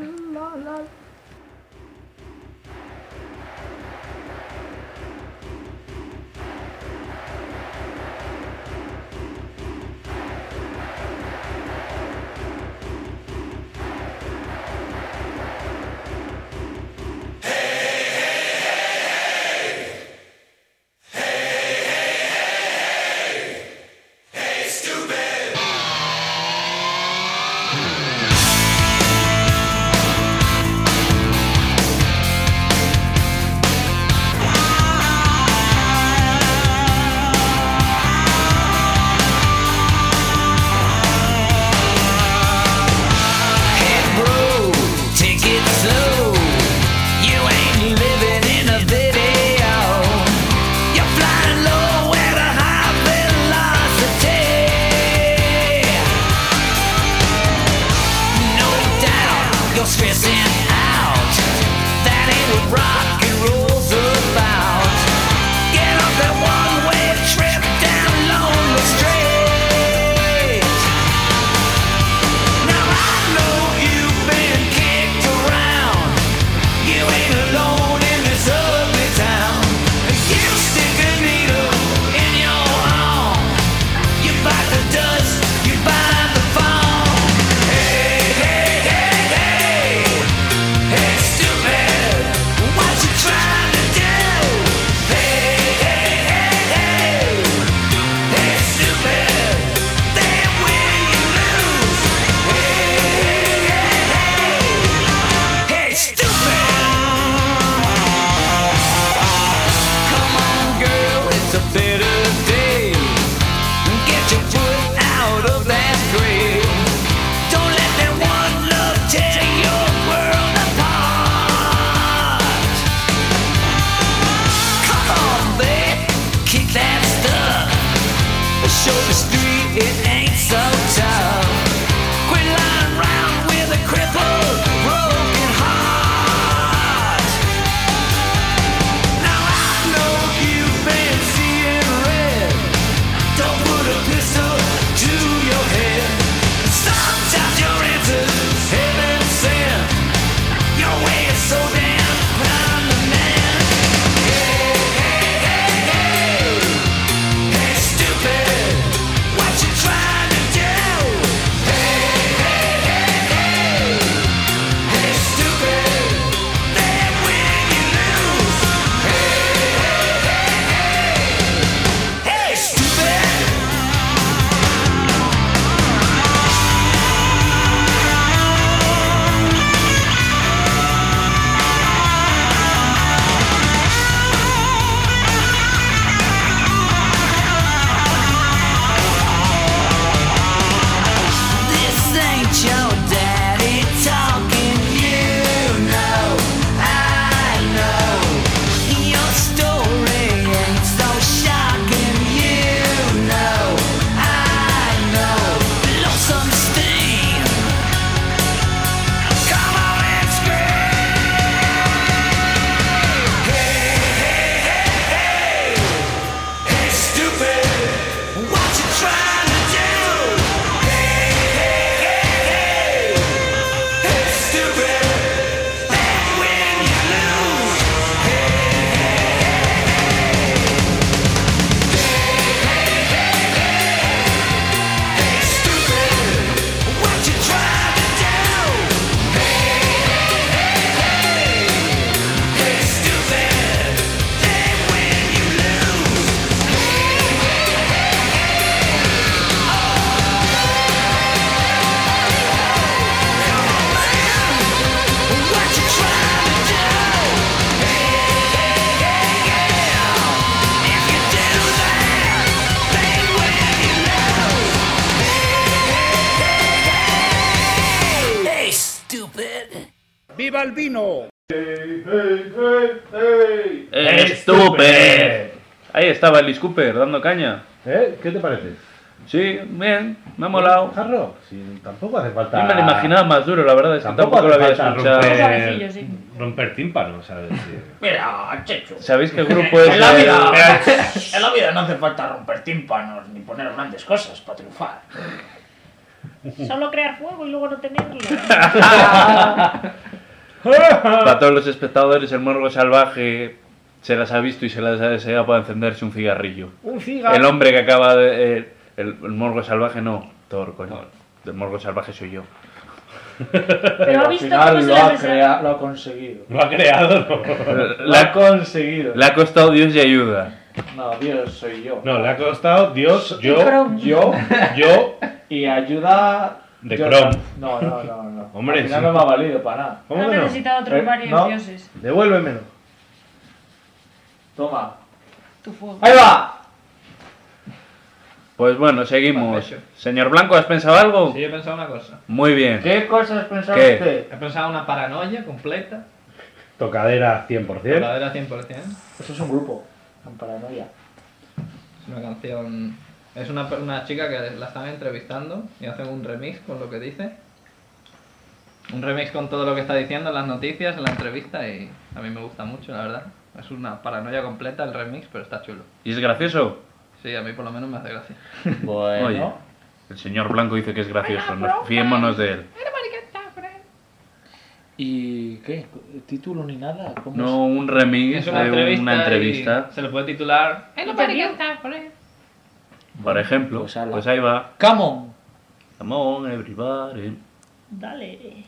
¡Viva el vino! ¡Estúpido! Ahí estaba Alice Cooper dando caña. ¿Qué te parece? Sí, bien, me ha molado. Hard rock, sí, tampoco hace falta. Yo me lo imaginaba más duro, la verdad es que tampoco lo había escuchado. Romper tímpanos, ¿sabes? Sí. Mira, Chechu. ¿Sabéis qué grupo es? En la vida no hace falta romper tímpanos ni poner grandes cosas para triunfar. Solo crear fuego y luego no tenerlo. Para todos los espectadores, el morgo salvaje se las ha visto y se las ha deseado para encenderse un cigarrillo. Un cigarro. El hombre que acaba de... el morgo salvaje no, Thor, coño. El morgo salvaje soy yo. Pero ha al visto final cómo se las desea. lo ha conseguido. Lo ha creado, ¿no? Lo ha conseguido. Le ha costado Dios y ayuda. No, Dios soy yo. No, le ha costado Dios, yo y ayuda de yo Chrome. No. Hombre, al final sí. no me ha valido para nada. ¿Cómo Ha que no? necesitado otros varios no. dioses. Devuélvemelo. Toma. Tu fuego. ¡Ahí va! Pues bueno, seguimos. Perfecto. Señor Blanco, ¿has pensado algo? Sí, he pensado una cosa. Muy bien. ¿Qué cosas pensaba ¿Qué? usted? He pensado una paranoia completa. Tocadera 100%. Verdadera 100%. Eso es un grupo. En paranoia. Es una canción... Es una chica que la están entrevistando y hacen un remix con lo que dice. Un remix con todo lo que está diciendo en las noticias, en la entrevista, y a mí me gusta mucho, la verdad. Es una paranoia completa el remix, pero está chulo. ¿Y es gracioso? Sí, a mí por lo menos me hace gracia. Bueno. Oye, el señor Blanco dice que es gracioso. Fiémonos de él. ¿Y qué? ¿Título ni nada? ¿Cómo No, un remix Es una de entrevista, una entrevista. y se le puede titular... Por ejemplo, Pues ala. pues ahí va. Come on. Come on, everybody. Dale.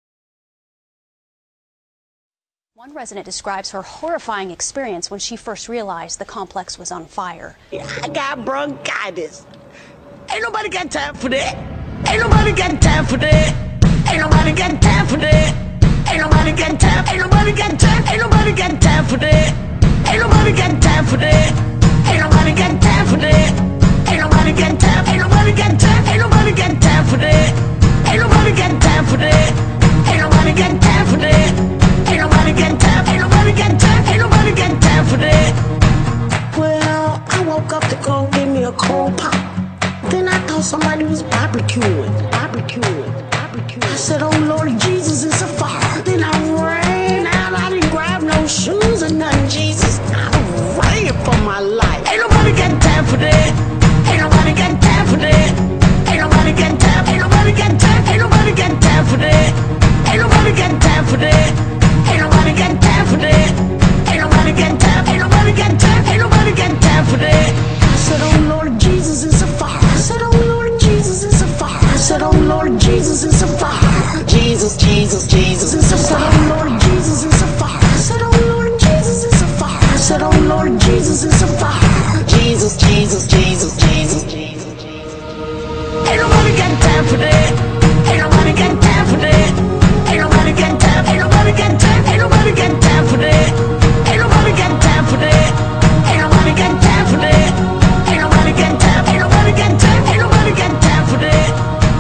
One resident describes her horrifying experience when she first realized the complex was on fire. I got bronchitis. Ain't nobody got time for that. Ain't nobody got time for that. Ain't nobody got time for that. Ain't nobody got time. Ain't nobody got time. Ain't nobody got time for that. Ain't nobody got time for that. Ain't nobody got time for that. Ain't nobody got time. Ain't nobody got time. Ain't nobody got time for that. Ain't nobody got time for that. Ain't nobody got time for that. Ain't nobody got time. Ain't nobody got time. Ain't nobody got time for that. Well, I woke up to go get me a cold pop. Then I thought somebody was barbecuing. I said, oh Lord Jesus, it's a fire. Then I ran out. I didn't grab no shoes or nothing. Jesus, I ran for my life. Ain't nobody got time for that. Ain't nobody got time for that. Ain't nobody got time. Ain't nobody got time. Ain't nobody got time for that. Ain't nobody got time for that. Ain't nobody got time for that. Ain't nobody got time. Ain't nobody got time. Ain't nobody got time for that. I said, oh Lord Jesus, it's a fire. I said, oh Lord Jesus, it's a fire. I said, oh Lord Jesus, it's a fire. Jesus, Jesus, Jesus, it's a fire. I said, oh Lord Jesus, it's a fire. I said, oh Lord Jesus, it's a fire. I said, oh Lord Jesus, it's a fire. Jesus, Jesus, Jesus, Jesus, Jesus, Jesus. Ain't nobody got time for that. Ain't nobody got time for that. Ain't nobody got time. Ain't nobody got time. Ain't nobody got time for that. Ain't nobody got time for that. Ain't nobody got time for that. Ain't nobody got time. Ain't nobody got time. Ain't nobody got time for that.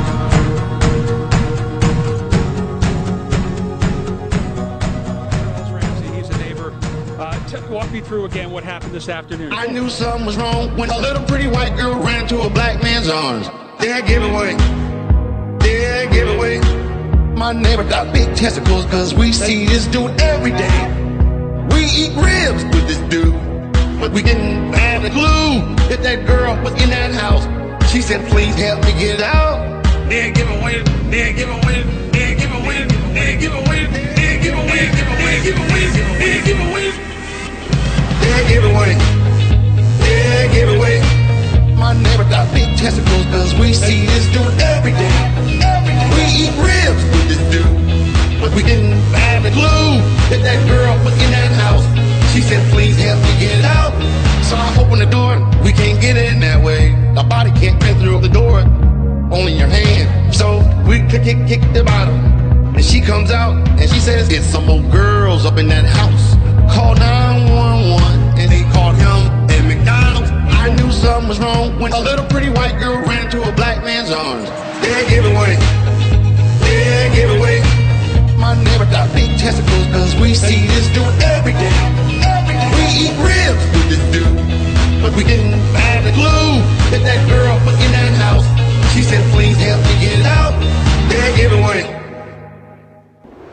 He's a neighbor. Walk me through again what happened this afternoon. I knew something was wrong when a little pretty white girl ran into a black man's arms. Yeah, give away. Yeah, give away. My neighbor got big testicles cause we see this dude every day. We eat ribs with this dude, but we didn't have a clue that that girl was in that house. She said, please help me get out. Yeah, give away. Yeah, give away. Yeah, give away. Yeah, give away. Yeah, give away. Give away. Give away. Yeah, give away. Yeah, give away. Yeah, give away. My neighbor got big testicles cause we see this dude every day. We eat ribs with this dude, but we didn't have a clue that that girl was in that house. She said, please help me get out. So I opened the door, we can't get in that way. The body can't fit through the door, only your hand. So we kick the bottom. And she comes out and she says, it's some old girls up in that house. Call 911 and they called him at McDonald's. I knew something was wrong when a little pretty white girl ran into a black man's arms. Yeah, give away. Yeah, give away. My neighbor got big testicles cause we see this dude every day. We eat ribs with this dude, but we didn't have a clue that that girl was in that house. She said, please help me get out. Yeah, give away.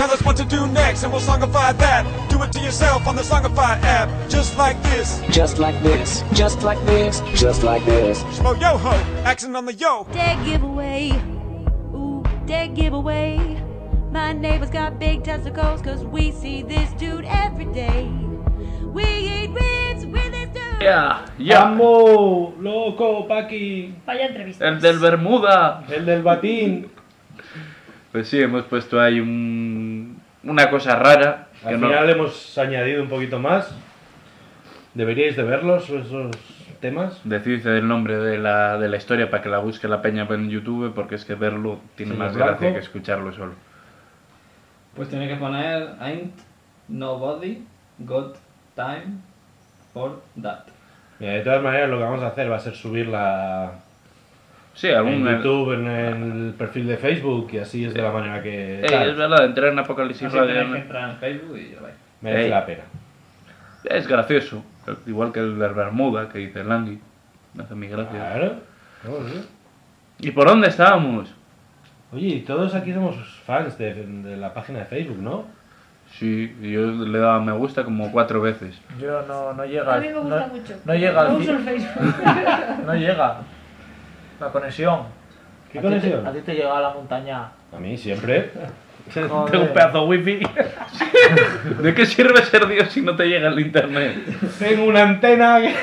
Tell us what to do next and we'll songify that. Do it to yourself on the Songify app. Just like this. Just like this, just like this, just like this. Slow yo-ho, action on the yo. Dead giveaway. Ooh, dead giveaway. My neighbor's got big testicles cause we see this dude every day. We eat ribs with this dude. Ya. ¡Vamos! ¡Loco, Paqui! Vaya entrevista. El del Bermuda. El del batín. Pues sí, hemos puesto ahí una cosa rara. Al final hemos añadido un poquito más. Deberíais de verlos, esos temas. Decidid el nombre de la historia para que la busque la peña en YouTube, porque es que verlo tiene Sí, más blanco. gracia que escucharlo solo. Pues tiene que poner Ain't nobody got time for that. Mira, de todas maneras lo que vamos a hacer va a ser subirla Sí, algún en YouTube, en el perfil de Facebook, y así es de la manera que... es verdad, entrar en Apocalipsis Así Radio tenéis que entrar en Facebook y ya vais. merece la pena. Es gracioso, igual que el de Bermuda, que dice Langui. Me hace mi gracia. Claro. Sí. ¿Y por dónde estábamos? Oye, todos aquí somos fans de la página de Facebook, ¿no? Sí, yo le daba me gusta como 4 veces. Yo no llega. A mí me gusta mucho. No llega No al uso el Facebook. No llega. La conexión. ¿Qué conexión? A ti te llega a la montaña. A mí siempre. Joder. Tengo un pedazo de wifi. ¿De qué sirve ser Dios si no te llega el internet? Tengo una antena que...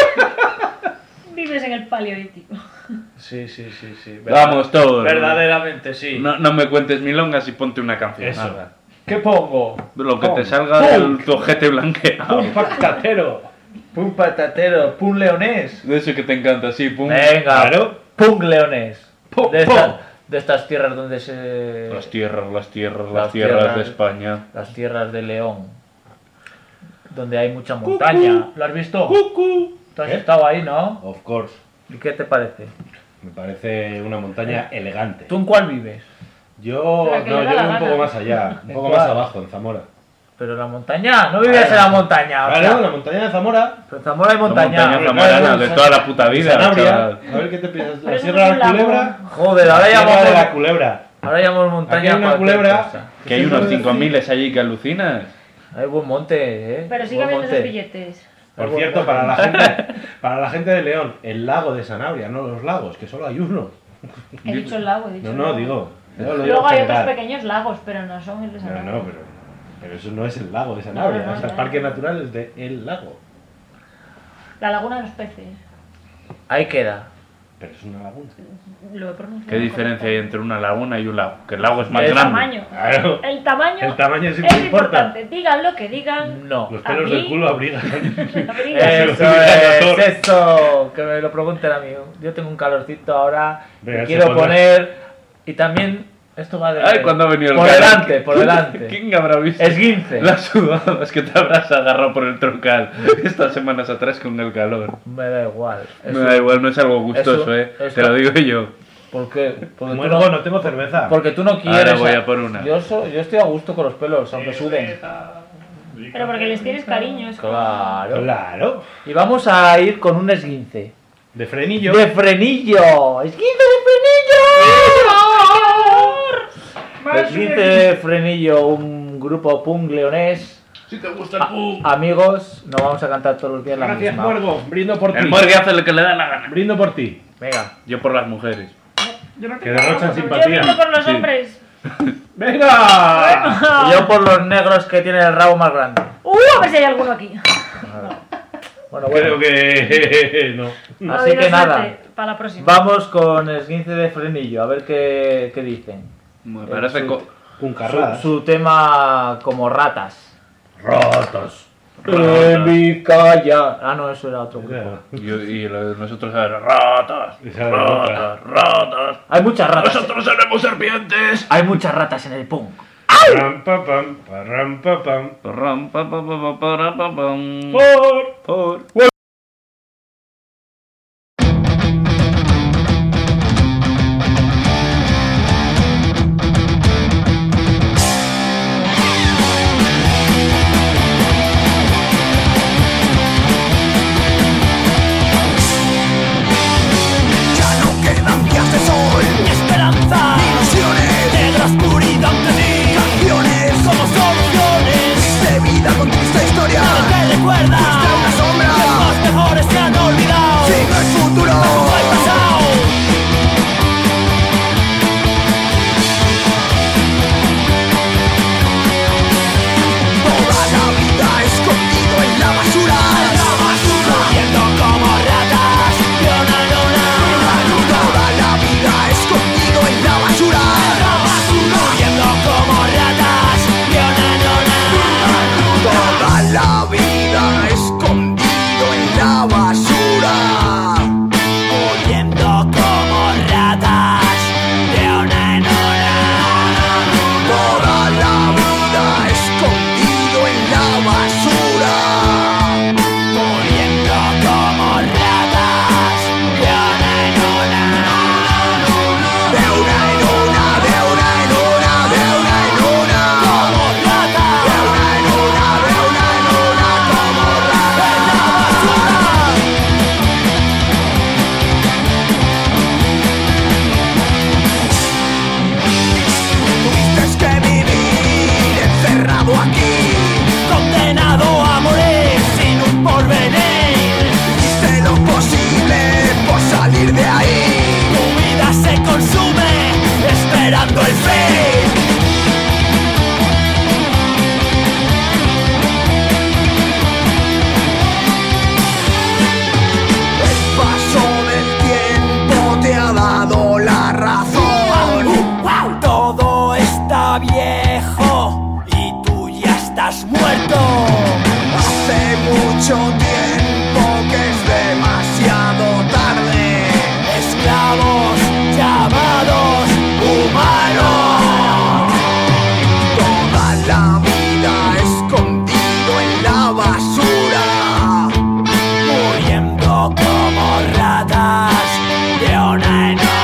Vives en el paleolítico. Sí. Vamos todos. Verdaderamente, sí. No me cuentes milongas y ponte una canción. Eso. Nada. ¿Qué pongo? Lo que te Punk. salga del tu ojete blanqueado. ¡Un patatero! Pum patatero, pum leonés. De eso que te encanta, sí, pum. Venga, Claro. pum leonés. Pum, De estas tierras donde se... Las tierras Las de tierras. España. Las tierras de León. Donde hay mucha montaña. ¿Lo has visto? Tú has estado ahí, ¿no? Of course. ¿Y qué te parece? Me parece una montaña elegante. ¿Tú en cuál vives? Yo La que no, le da yo la vivo un gana. poco más allá, un ¿En poco cuál? más abajo, en Zamora. Pero la montaña, no vives en la montaña. o Claro, sea, la montaña de Zamora. pero en Zamora hay La montaña. montaña zamorana de toda la puta vida. Sanabria. chaval. A ver qué te piensas. Pero La eso Sierra es de un la lago. Culebra. Joder, ahora Sierra de la llamamos, Culebra. ahora llamamos montaña. Aquí hay una cualquier culebra. cosa. Que hay unos 5.000 allí que alucinas. Hay buen monte, Pero sigue Buen habiendo esos monte. billetes. Por Bueno, cierto, bueno. para la gente de León, el lago de Sanabria, no los lagos, que solo hay uno. He dicho el lago, he dicho No, el no, lago. digo. yo lo digo Luego en hay otros general. pequeños lagos, pero no son el de No, Sanabria. no, pero eso no es el lago de Sanabria. No, Es el ya. parque natural es de el lago. La laguna de los peces. Ahí queda. Pero es una laguna. Lo he pronunciado. ¿Qué diferencia hay entre una laguna y un lago? Que el lago es más El grande. tamaño. Claro. El tamaño. El tamaño sí es me importa. importante. Digan lo que digan. No. Los pelos ¿A del mí? culo abrigan. Abriga. Eso es, eso. Que me lo pregunten a mí. Yo tengo un calorcito ahora. Venga, que se quiero pondrá. poner. Y también. Esto va de. Ay, cuando ha venido el Por calor. delante, por delante. ¿Quién habrá visto? Esguince. Las sudadas que te habrás agarrado por el troncal estas semanas atrás con el calor. Me da igual. Me da igual, no es algo gustoso, eso- Te lo digo yo. ¿Por qué? Porque Bueno, tú no tengo cerveza. porque tú no quieres. Ahora voy a por una. Yo estoy a gusto con los pelos, aunque suden. Pero porque les tienes cariño. Es como- Claro. Claro. Y vamos a ir con un esguince. De frenillo. ¡De frenillo! ¡Esguince de frenillo! Esguince de frenillo, un grupo punk leonés. Si te gusta el punk. Amigos, no vamos a cantar todos los días la Gracias, misma. Muergo. Brindo por ti. El muergue hace lo que le da la gana. Brindo por ti. Venga. Yo por las mujeres. Que derrochan Yo simpatía. brindo por los Sí. hombres. ¡Venga! Y yo por los negros que tienen el rabo más grande. A ver si hay alguno aquí. Bueno, Creo que no. Así que nada. Para la próxima. Vamos con esguince de frenillo, a ver qué dicen. Me parece su, Puncarradas. su tema como ratas. Ratas. En Vizcaya. Ah, no, eso era otro grupo. nosotros ratas. Ratas. Hay muchas ratas. Nosotros seremos serpientes. Hay muchas ratas en el punk. Ram, pa, pam, parram, pa, pam. Parram, pa, pa, pa, pa, para, pa, pam. Por. Ya no quedan días de sol, ni esperanza, ni ilusiones, de la oscuridad te di canciones Viejo y tú ya estás muerto. Hace mucho tiempo que es demasiado tarde. Esclavos llamados humanos. Toda la vida escondido en la basura, muriendo como ratas de hora en hora.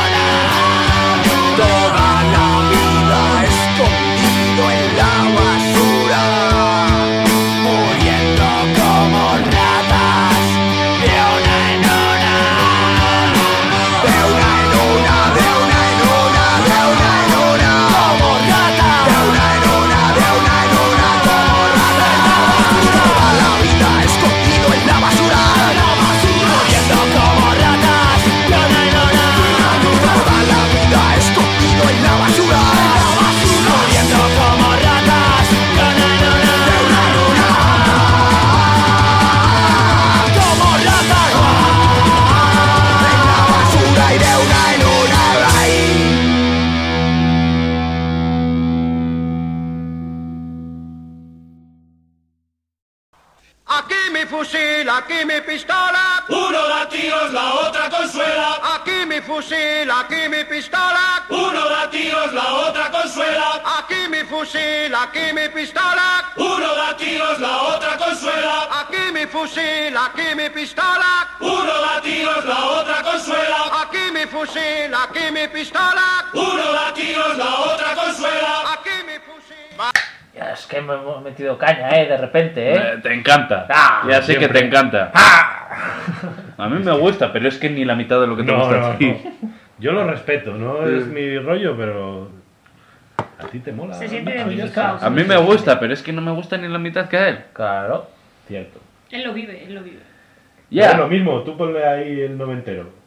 Toda la vida escondido en la basura, muriendo como ratas de hora en hora. De una en una, de una en una, de una en una, como ratas. De una en una, de una en una, como ratas. Toda la vida escondido en la basura, muriendo como ratas de hora en hora. Toda la vida escondido en la basura, muriendo como ratas de hora en hora. De una en una, como ratas en la basura y de una en una. Aquí mi fusil, aquí mi pistola. Uno da tiros, la otra consuela. Aquí mi fusil, aquí mi pistola. Uno da tiros, la otra consuela. Aquí mi fusil, aquí mi pistola. Uno da tiros, la otra consuela. Aquí mi fusil, aquí mi pistola. Uno da tiros, la otra consuela. Aquí mi fusil, aquí mi pistola. Uno da tiros, la otra consuela. Aquí mi fusil. Ya, es que me hemos metido caña, de repente, Te encanta. Ya sé que te encanta. A mí me gusta, pero es que ni la mitad de lo que te gusta a ti. Yo lo respeto, no es mi rollo, pero a ti te mola. Se siente macho, ya identificado. está. A mí me gusta, pero es que no me gusta ni la mitad que a él. Claro. Cierto. Él lo vive, él lo vive. Ya. Es lo mismo, tú ponle ahí el noventero.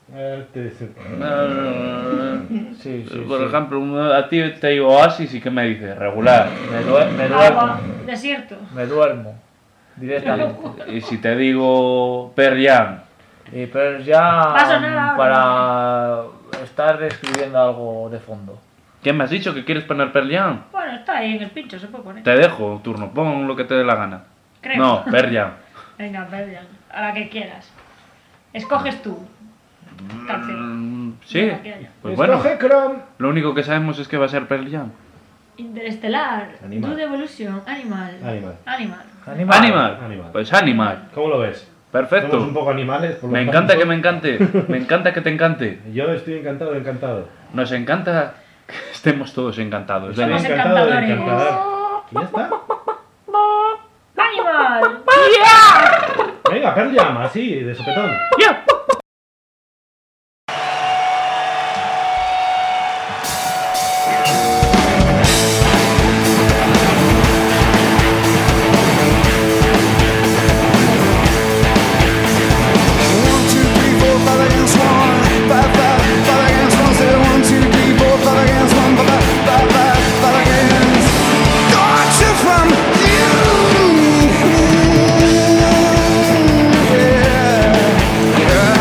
Sí, Por ejemplo, a ti te digo Oasis y ¿qué me dices? Regular. Me duermo. Agua, desierto. Me duermo. Directamente. Y si te digo Pearl Jam. Y pero ya Va a sonar ahora. para estar escribiendo algo de fondo. ¿Qué me has dicho que quieres poner Pearl Jam? Bueno, está ahí en el pincho, se puede poner. Te dejo turno, pon lo que te dé la gana. Creo. No, Pearl Jam. Venga, Perdian, a la que quieras. Escoges tú. Canción. Sí, La que haya. pues bueno. Escoge Chrome. Lo único que sabemos es que va a ser Pearl Jam. Interestelar, Animal. Dude Evolution, Animal. Animal. Animal. Pues Animal. ¿Cómo lo ves? Perfecto. Somos un poco animales. Por lo Me tanto. encanta que me encante. Me encanta que te encante. Yo estoy encantado, encantado. Nos encanta que estemos todos encantados. Estoy Venga. encantado de encantadores. encantador. Y ya está. ¡Animal! Venga, Pearl Jam, así, de sopetón. Yeah.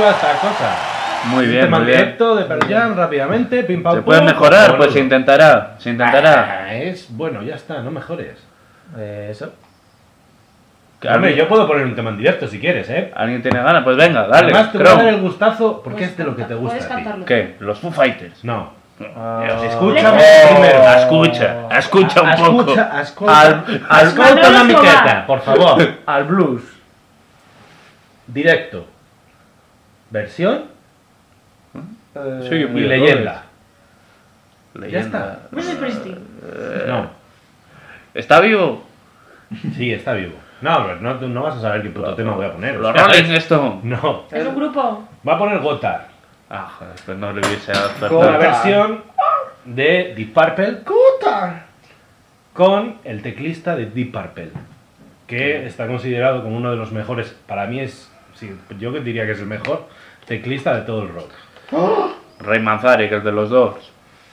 va esta cosa? Muy bien, Tema muy bien. directo de Pearl Jam, rápidamente, pim pam ¿Se pum. puede mejorar? Bueno, Pues se intentará. Se intentará. Es bueno, ya está, no mejores. Eso. Hombre, yo puedo poner un tema en directo si quieres, ¿eh? ¿Alguien tiene ganas? Pues venga, dale. Además te voy a dar el gustazo porque es de lo que te gusta Puedes a ti. cantarlo. ¿Qué? ¿Los Foo Fighters? No. Escúchame primero. Escucha un poco. Escucha una miqueta, por favor. Al blues. Directo. Versión Sí, y leyenda. Leyenda. Ya está. Bruce Springsteen. No. ¿Está vivo? Sí, está vivo. No, Albert, no vas a saber qué puto tema voy a poner. Los Rolling Stones. No. Es un grupo. Va a poner Gotthard. Ah, joder, pues no le hubiese acertado. Con la versión de Deep Purple. Con el teclista de Deep Purple. Que está considerado como uno de los mejores. Para mí es. Sí, yo diría que es el mejor teclista de todo el rock. Ray Manzarek, el de los dos.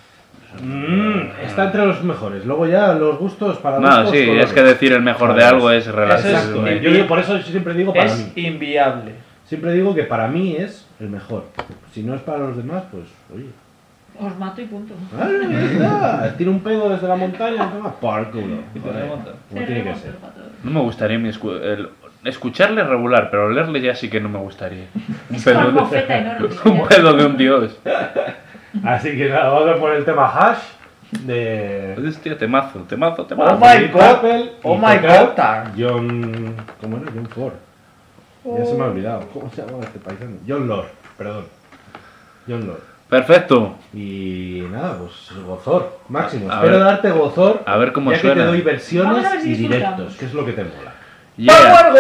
Está entre los mejores. Luego ya los gustos para No, gustos, sí, colores. es que decir el mejor de algo es relativo. Exacto. Yo por eso siempre digo para mí. Es inviable. Siempre digo que para mí es el mejor. Si no es para los demás, pues oye. Os mato y punto. Ah, ya está. Tira un pedo desde la montaña, toma por culo. Joder, como tiene que ser. No me gustaría escucharle regular, pero leerle ya sí que no me gustaría. Un pedo, una bofeta enorme. un pedo de un dios. Así que nada, vamos a poner el tema Hash de... Hostia, temazo. Oh my god. Oh my god. John... ¿Cómo era? John Ford. Ya se me ha olvidado. ¿Cómo se llama este paisano? John Lord, perdón. John Lord. Perfecto. Y nada, pues gozor máximo. A Espero ver. darte gozor. A ver cómo ya suena. que te doy Vamos a versiones ver si y disfrutamos. directos, que es lo que te mola. Yeah.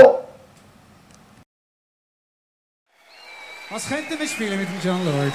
Was könnten wir spielen mit dem John Lord?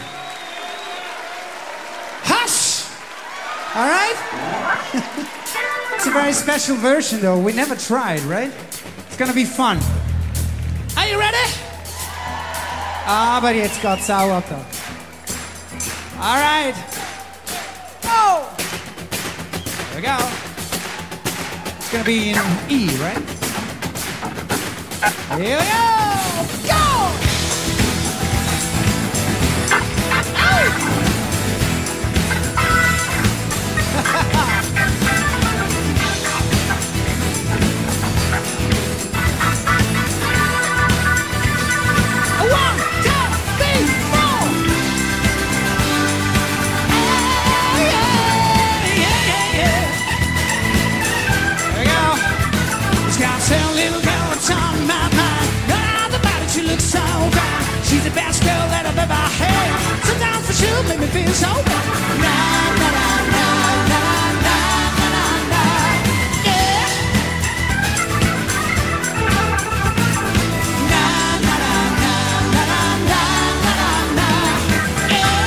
Hush! Alright? It's a very special version though. We never tried, right? It's gonna be fun. Are you ready? Aber jetzt geht's auch ab da. Alright. Oh! There we go. It's gonna be in E, right? Here we go! Go! She's the best girl that I've ever had. Sometimes for sure make me feel so bad. Na na na na na na na na. Yeah. Na na na na na na na na. Yeah.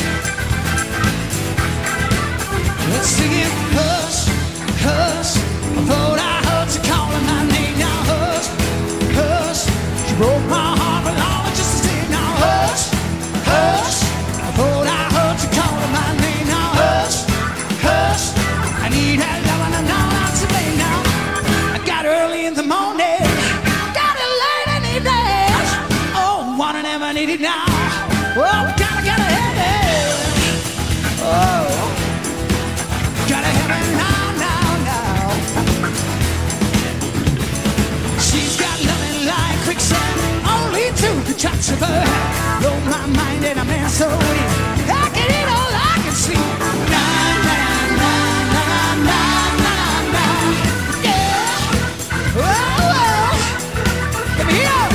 Let's sing it, hush, hush. I thought I heard you calling my name. Now hush, hush. She broke my heart, but all I just hush, hush. I thought I heard you calling my name. Now hush, hush. I need that love and I know not to be now. I got early in the morning, got it late in the evening. Oh, want it never need it now. Oh, gotta get ahead. Oh, gotta have it now, now, now. She's got loving like quicksand, only to the touch of her. Blow my mind and I'm in so deep. I can eat all I can sleep. Na na na na na na na. Yeah. Oh, oh. Let me hear.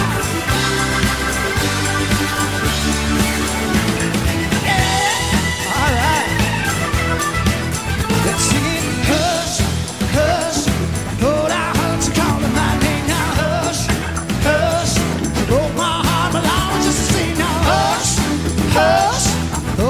Yeah. All right. Let's sing it. Hush, hush. I thought I heard you calling my name. Now hush, hush. You broke my heart, but I was just a sing now. Hush, hush.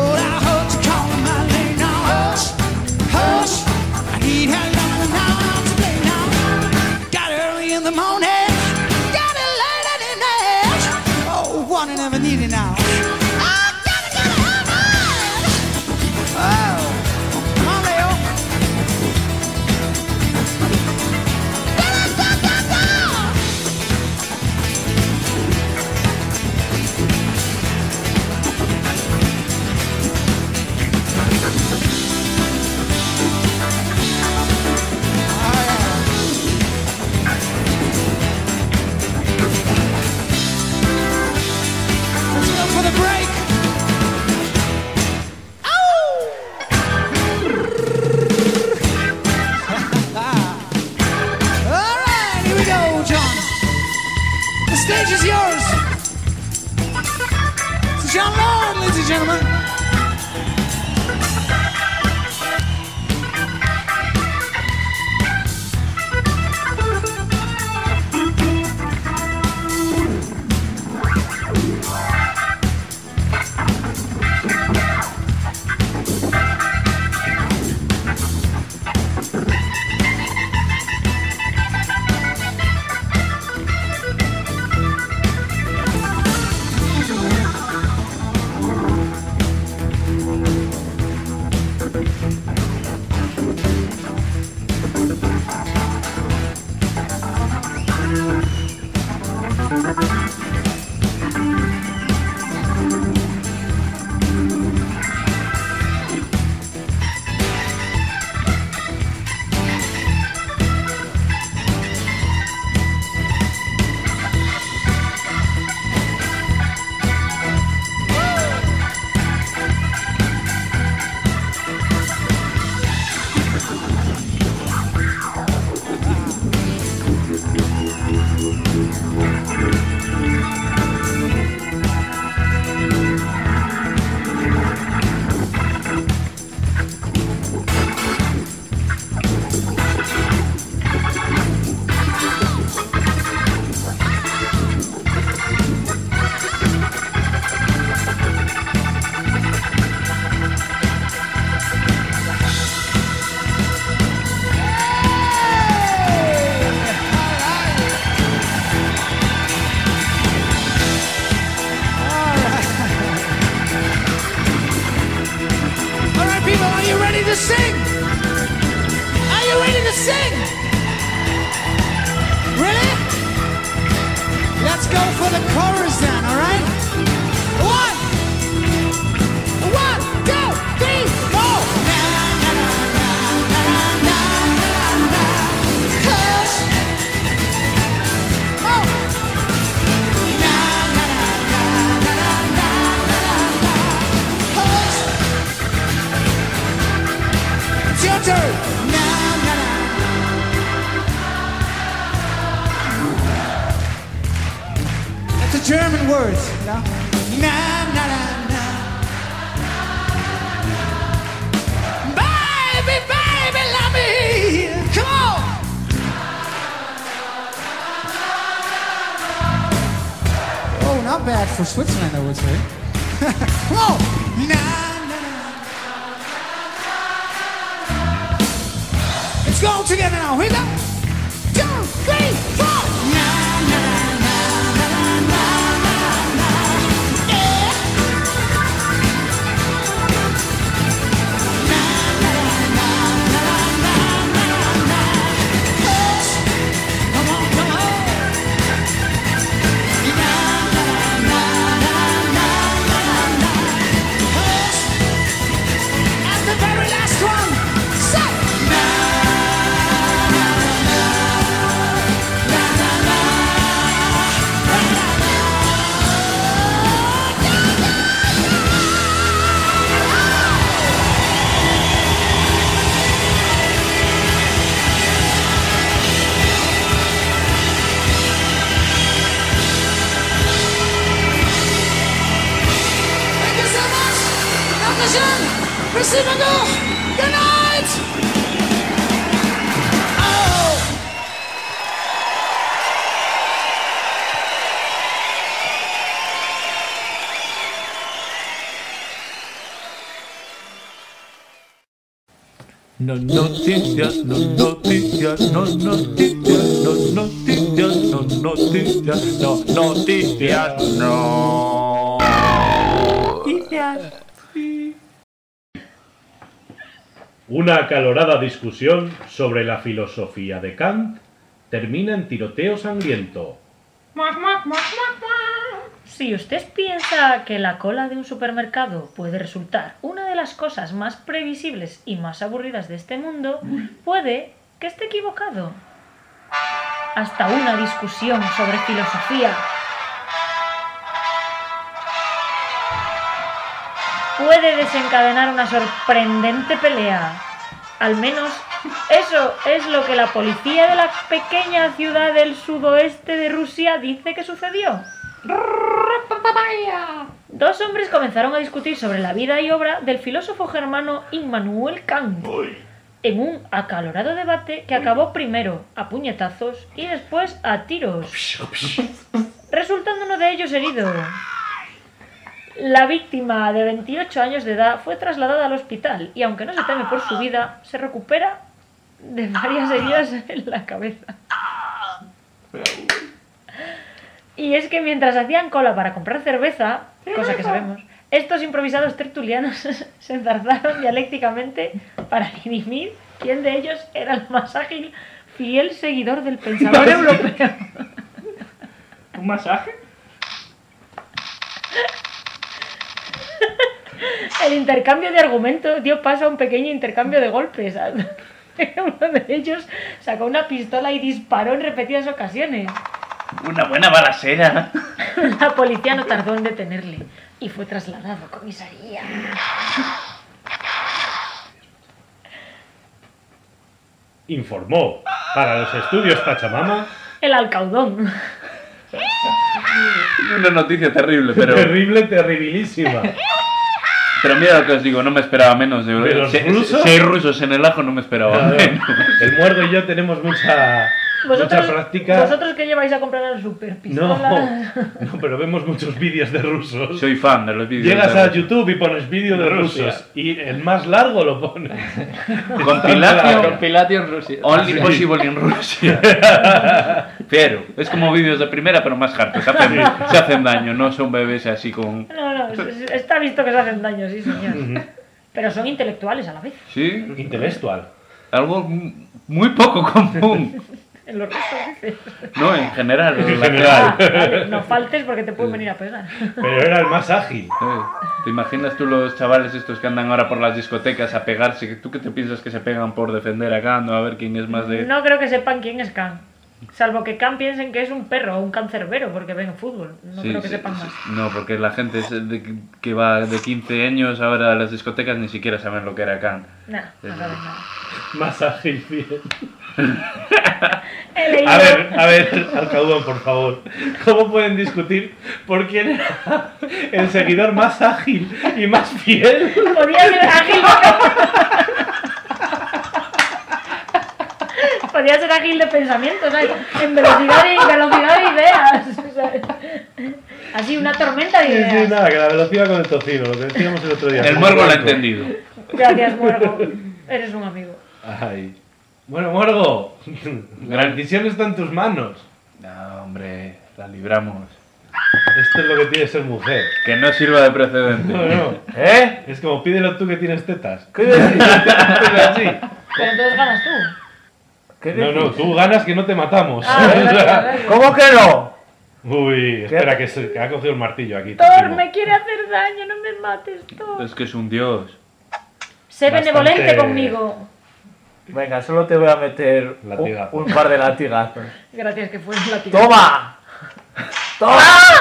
gentlemen. To sing? Are you ready to sing? Really? Let's go for the chorus then, alright? One, two, three, four. Na, na, na, na, na, na, na, na. Hush. Oh. Na, na, na, na, na, na, na, na. Hush. It's your turn. Na, na, na. That's a German word, you know? Na, na, na, na. Baby, baby, love me. Come on. Oh, not bad for Switzerland, I would say. Come on. Na, na, na. Let's go together now. Here we go. 2, 3, 4. Na, na, na, na, na, na, na. Yeah. Na, na, na, na, na, na, na. Hush. Come on, come on. Na, na, na, na, na, na, na. Hush. And the very last one. Say. Na, na, na, na, na, na. Thank you so much. Dankeschön. Bis immer. Good night. Oh. No noticias, no noticias, no noticias, no noticias, no noticias, no noticias, no noticias. Una acalorada discusión sobre la filosofía de Kant termina en tiroteo sangriento. Si usted piensa que la cola de un supermercado puede resultar una de las cosas más previsibles y más aburridas de este mundo, puede que esté equivocado. Hasta una discusión sobre filosofía puede desencadenar una sorprendente pelea. Al menos eso es lo que la policía de la pequeña ciudad del sudoeste de Rusia dice que sucedió. Dos hombres comenzaron a discutir sobre la vida y obra del filósofo germano Immanuel Kant, en un acalorado debate que acabó primero a puñetazos y después a tiros, resultando uno de ellos herido. La víctima, de 28 años de edad, fue trasladada al hospital y, aunque no se teme por su vida, se recupera de varias heridas en la cabeza. Y es que mientras hacían cola para comprar cerveza, cosa que sabemos, estos improvisados tertulianos se enzarzaron dialécticamente para dirimir quién de ellos era el más ágil, fiel seguidor del pensador europeo. ¿Un masaje? El intercambio de argumentos dio paso a un pequeño intercambio de golpes. Uno de ellos sacó una pistola y disparó en repetidas ocasiones. Una buena balacera. La policía no tardó en detenerle y fue trasladado a comisaría. Informó para los estudios Pachamama El Alcaudón. Una noticia terrible, pero... Terrible, terribilísima. Pero mira lo que os digo, no me esperaba menos. ¿De los rusos? Si hay rusos en el ajo, no me esperaba menos. El Muergo y yo tenemos mucha práctica. ¿Vosotros que lleváis a comprar al super pistolas? No, pero vemos muchos vídeos de rusos. Soy fan de los vídeos. Llegas de a Rusia. YouTube y pones vídeo de rusos y el más largo lo pones. Compilation Rusia. Only possible in Rusia. Pero es como vídeos de primera, pero más hardcore. Se hacen daño, no son bebés así con... No, está visto que se hacen daño, sí, señor. Pero son intelectuales a la vez. Sí. Intelectual. Algo muy poco común. En los restos dices. No, en general. Vale, no faltes porque te pueden venir a pegar. Pero era el más ágil. ¿Te imaginas tú los chavales estos que andan ahora por las discotecas a pegarse? ¿Tú qué te piensas que se pegan por defender a Kant o a ver quién es más de...? No creo que sepan quién es Kant. Salvo que Kant piensen que es un perro o un cancerbero porque ven fútbol. No creo que sepan más. No, porque la gente que va de 15 años ahora a las discotecas ni siquiera saben lo que era Kant. No saben nada. Más ágil, fiel. He leído... A ver, Alcaudón, por favor. ¿Cómo pueden discutir por quién era el seguidor más ágil y más fiel? Podía ser ágil. Podía ser ágil de pensamiento, ¿sabes? En velocidad de ideas. ¿Sabes? Así, una tormenta de ideas. Sí, nada, que la velocidad con el tocino, lo que decíamos el otro día. El Muergo lo ha entendido. Gracias, Muergo. Eres un amigo. Ay. Bueno, Muergo, la decisión está en tus manos. No, hombre, la libramos. Esto es lo que tiene ser mujer. Que no sirva de precedente. No. ¿Eh? Es como pídelo tú que tienes tetas. ¿Qué decís? Así. Pero entonces ganas tú. ¿Qué No, decís? tú ganas que no te matamos. ¿Cómo que no? Uy, espera, que ha cogido el martillo aquí. Thor, me quiere hacer daño, no me mates, Thor. Es que es un dios. Sé benevolente conmigo. Venga, solo te voy a meter un par de latigazos. Gracias, que fue un latigazo. ¡Toma! ¡Toma!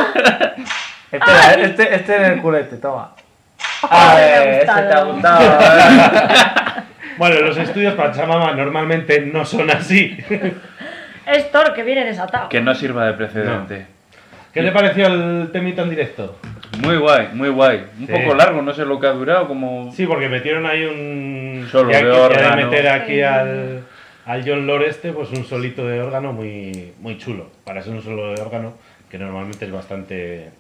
Espera, este en el culete, toma. Ay, me ha Este te ha gustado. gustado. Bueno, los estudios Pachamama normalmente no son así. Es Thor que viene desatado. Que no sirva de precedente. ¿Qué te pareció el temita en directo? Muy guay, muy guay. Un Sí. poco largo, no sé lo que ha durado, como... Sí, porque metieron ahí un... Solo ya de que- ya órgano. de meter aquí al John Lord pues un solito de órgano muy chulo. Para ser un solo de órgano, que normalmente es bastante...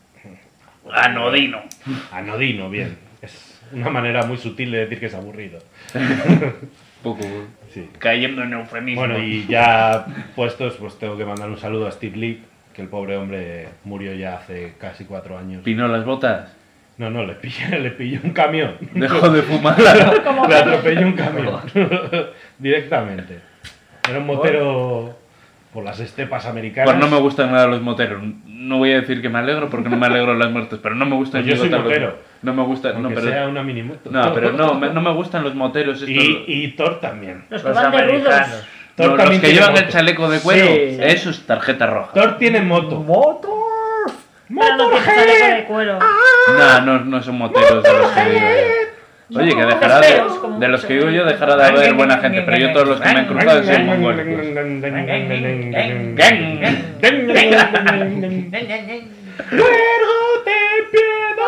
Anodino. Anodino, bien. Es una manera muy sutil de decir que es aburrido. Poco Sí. cayendo en eufemismo. Bueno, y ya puestos, pues tengo que mandar un saludo a Steve Lee, que el pobre hombre murió ya hace casi 4 años. ¿Pinó las botas? No, le pilló un camión. Dejó de fumar. Le atropelló un camión. Directamente. Era un motero por las estepas americanas. Pues no me gustan nada los moteros. No voy a decir que me alegro porque no me alegro de las muertes, pero no me gustan Pues yo soy los motero. No me gustan, Aunque no, pero sea una minimoto. No, pero no me gustan los moteros estos. Y Thor también. Los que van de rudos. Thor No, los también que tiene llevan el moto. chaleco de cuero, Sí. eso es tarjeta roja. Thor tiene moto. ¡Motor! Pero no tiene chaleco de cuero. No son moteros de los que digo yo. Oye, que dejará de los que digo yo dejará de haber buena gente, pero yo todos los que me han cruzado son mongólicos. Luego te piedra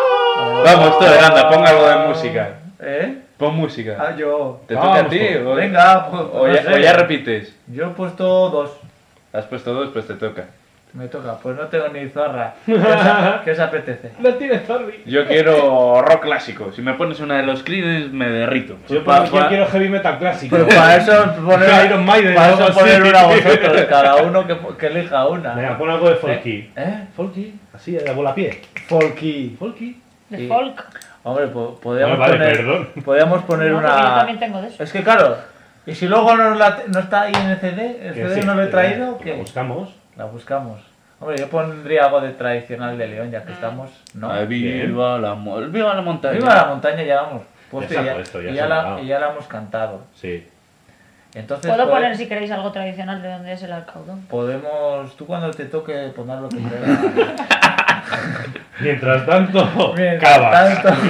Vamos, tú, anda, pon algo de música. ¿Eh? Pon música. Ah, yo. ¿Te toca a ti? O... Venga, pues. O ya repites. Yo he puesto 2. Has puesto 2, pues te toca. Me toca, pues no tengo ni zorra. ¿Qué os apetece? No tienes Zorri. Yo quiero rock clásico. Si me pones una de los Creedence, me derrito. Yo quiero heavy metal clásico. Pero para eso poner Iron Maiden. Para eso poner una a vosotros, cada uno que elija una. Venga, pon algo de folky. ¿Folky? Así, de bola pie. Folky. De folk. Hombre, podríamos Vale, poner, perdón. podríamos poner No, una... porque yo también tengo de eso. Es que claro, y si luego no está ahí en el CD Sí, no lo he traído, La ¿qué? buscamos. La buscamos. Hombre, yo pondría algo de tradicional de León, ya que estamos, ¿no? Viva la montaña. Viva la montaña, ya vamos. Puesto Ya y se ha ya, puesto, ya y se ya ha la, grabado. y ya la hemos cantado. Sí. Entonces Puedo poner, si queréis, algo tradicional de donde es el alcaudón. podemos, tú cuando te toque poner lo que quieras. Mientras tanto, Mientras tanto,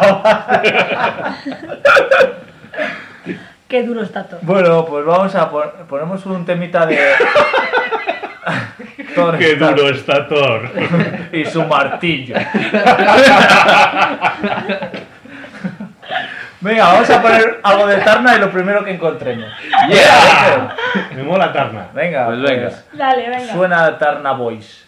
Qué duro está todo. Bueno, pues vamos a ponemos un temita de... Thor qué está- duro está Thor. y su martillo. Venga, vamos a poner algo de Tarna y lo primero que encontremos. Yeah. Me mola Tarna. Venga, Pues venga. Dale, venga. Suena Tarna Boys.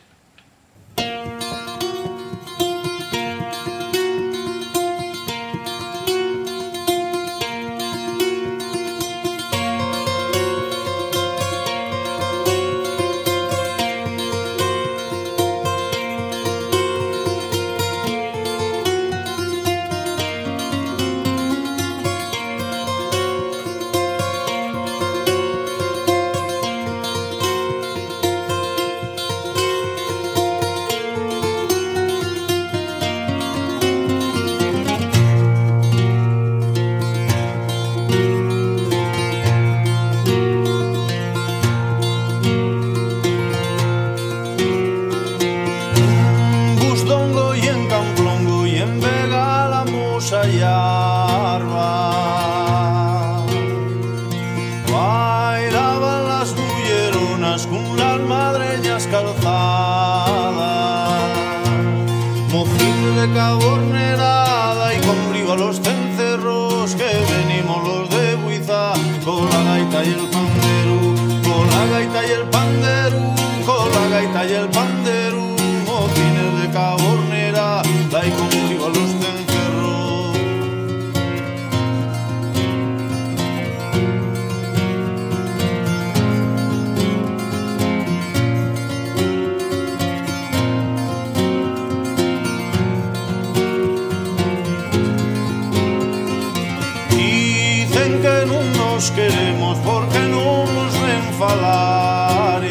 En Busdongo y en Camplongo y en Vega la musa y arba bailaban las bulleronas con las madreñas calzadas, mocín de cabornerada y con brío a los cencerros que venimos los de Buiza con la gaita y el pandero, con la gaita y el pandero, con la gaita y el pandero, mocines de cabornera, la y con brío a los cencerros. Dicen que no nos queremos porque no nos ven falar.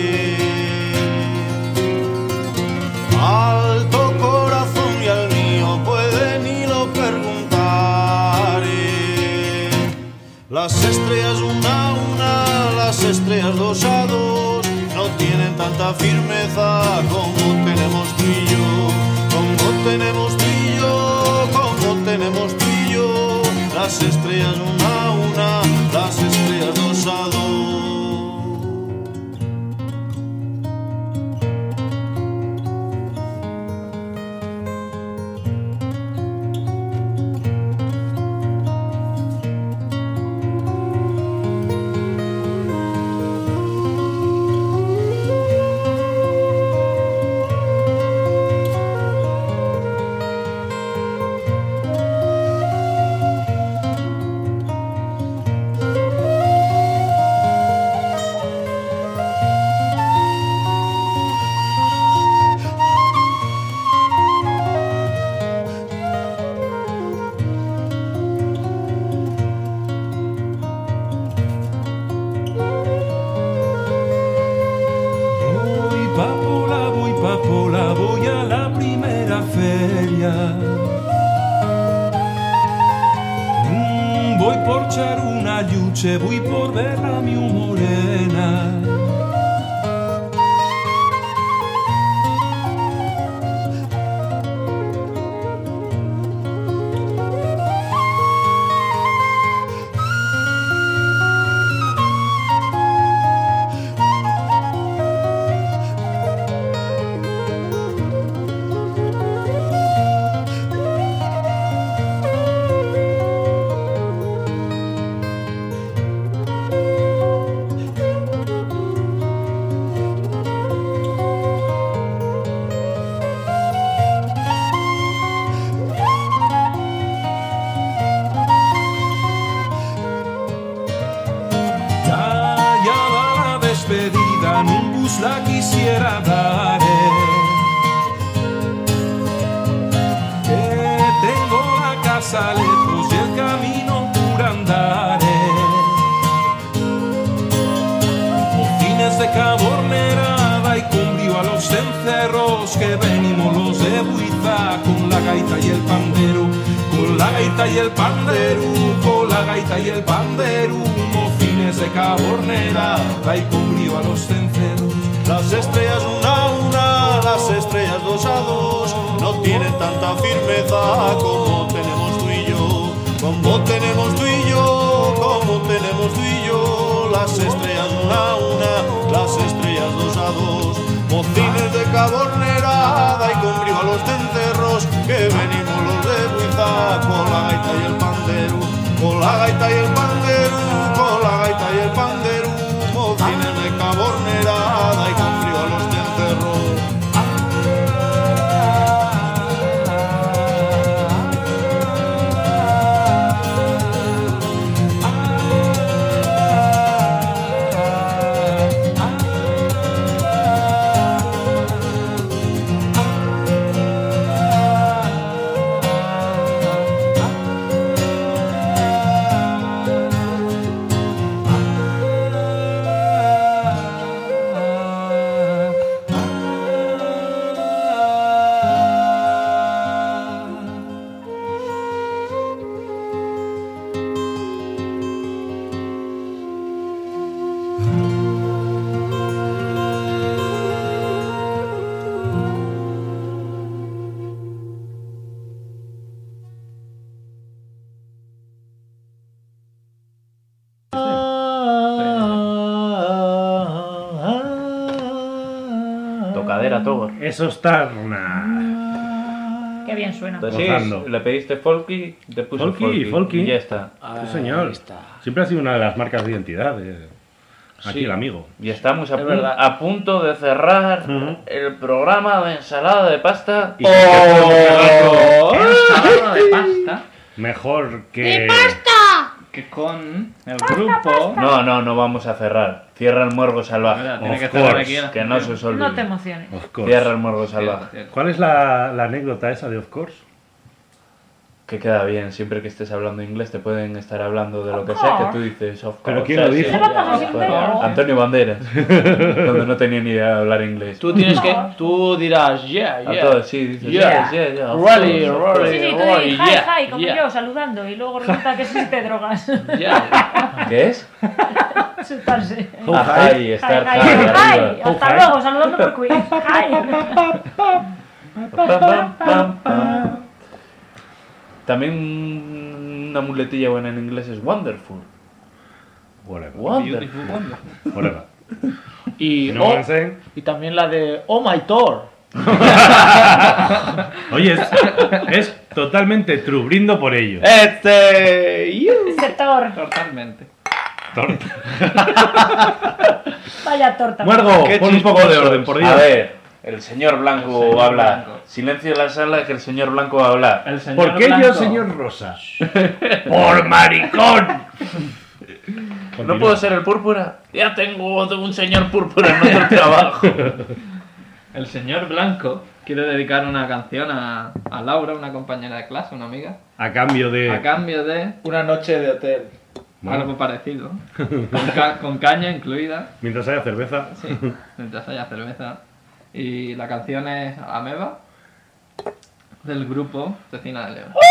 Alto corazón y al mío pueden ni lo preguntar. Las estrellas una a una, las estrellas dos a dos, no tienen tanta firmeza como tenemos tú y yo, como tenemos tú y yo, como tenemos tú y yo. Las estrellas una a una, las estrellas dos a dos. Voy pa' Pola, voy a la primera feria. Voy por echar una yuche, voy por ver a mi morena. luz la quisiera dar. Que tengo la casa lejos y el camino por andar. Mocines de Cabornerada y cumbrío a los cencerros, que venimos los de Buiza con la gaita y el pandero, con la gaita y el pandero, con la gaita y el pandero. Mocines de Cabornerada y cumbrío a los cencerros. Las estrellas una a una, las estrellas dos a dos, no tienen tanta firmeza como tenemos tú y yo, como tenemos tú y yo, como tenemos tú y yo. Las estrellas una a una, las estrellas dos a dos, mocines de Cabornerada y con brío a los cencerros, que venimos los de Buiza con la gaita y el pandero, con la gaita y el pandero, con la gaita y el pandero. Mocines de Cabornerada y con brío a los cencerros. Tocadera todo. Eso está una... Qué bien suena. Entonces, sí, le pediste folky, te puso folky. Y ya está. Sí, señor. Siempre ha sido una de las marcas de identidad de aquí Sí. el amigo. Y estamos Es verdad. a punto de cerrar el programa de ensalada de pasta. ¿Y qué podemos cerrarlo? Ensalada de pasta. Mejor que... ¡De pasta! Que con el grupo... No vamos a cerrar. Cierra el Muergo Salvaje. Verdad, tiene que cerrar aquí la Que no se os olvide. No te emociones. Of course. Cierra el Muergo Salvaje. ¿Cuál es la anécdota esa de Of Course? Que queda bien, siempre que estés hablando inglés te pueden estar hablando de lo que Of sea, que course. tú dices of ¿Pero course. quién lo dijo? Se la pasa sin dedo. Antonio Banderas, cuando no tenía ni idea de hablar inglés. Tú tienes que... Tú dirás, yeah, A yeah. todos, sí, dices, Yeah. yeah, of Really, course, of course. really, Sí, sí, tú really, di hi, yeah, hi, como yeah. yo, saludando, y luego resulta que sí te drogas. Yeah. ¿Qué es? Sentarse. Ah, hi, estar Hi, hi, hi, arriba. hasta luego, saludando por Queen. Hi. Pam, pam, pam. También una muletilla buena en inglés es wonderful. Wonderful. Whatever. Y, No one saying? y también la de Oh My Thor. Oye, es totalmente true, brindo por ello. Sector. Totalmente. Vaya torta. Muergo, Qué pon un poco de orden, por Dios. A ver, el señor Blanco va a hablar. Silencio en la sala, que el señor Blanco va a hablar. El señor ¿Por qué Blanco. yo, señor Rosa? ¡Por maricón! ¿No puedo ser el púrpura? Ya tengo un señor púrpura en otro trabajo. El señor Blanco quiere dedicar una canción a Laura, una compañera de clase, una amiga, A cambio de... a cambio de Una noche de hotel. Bueno. algo parecido, con caña incluida, Mientras haya cerveza. sí, mientras haya cerveza. Y la canción es Ameba, del grupo Cecina de León.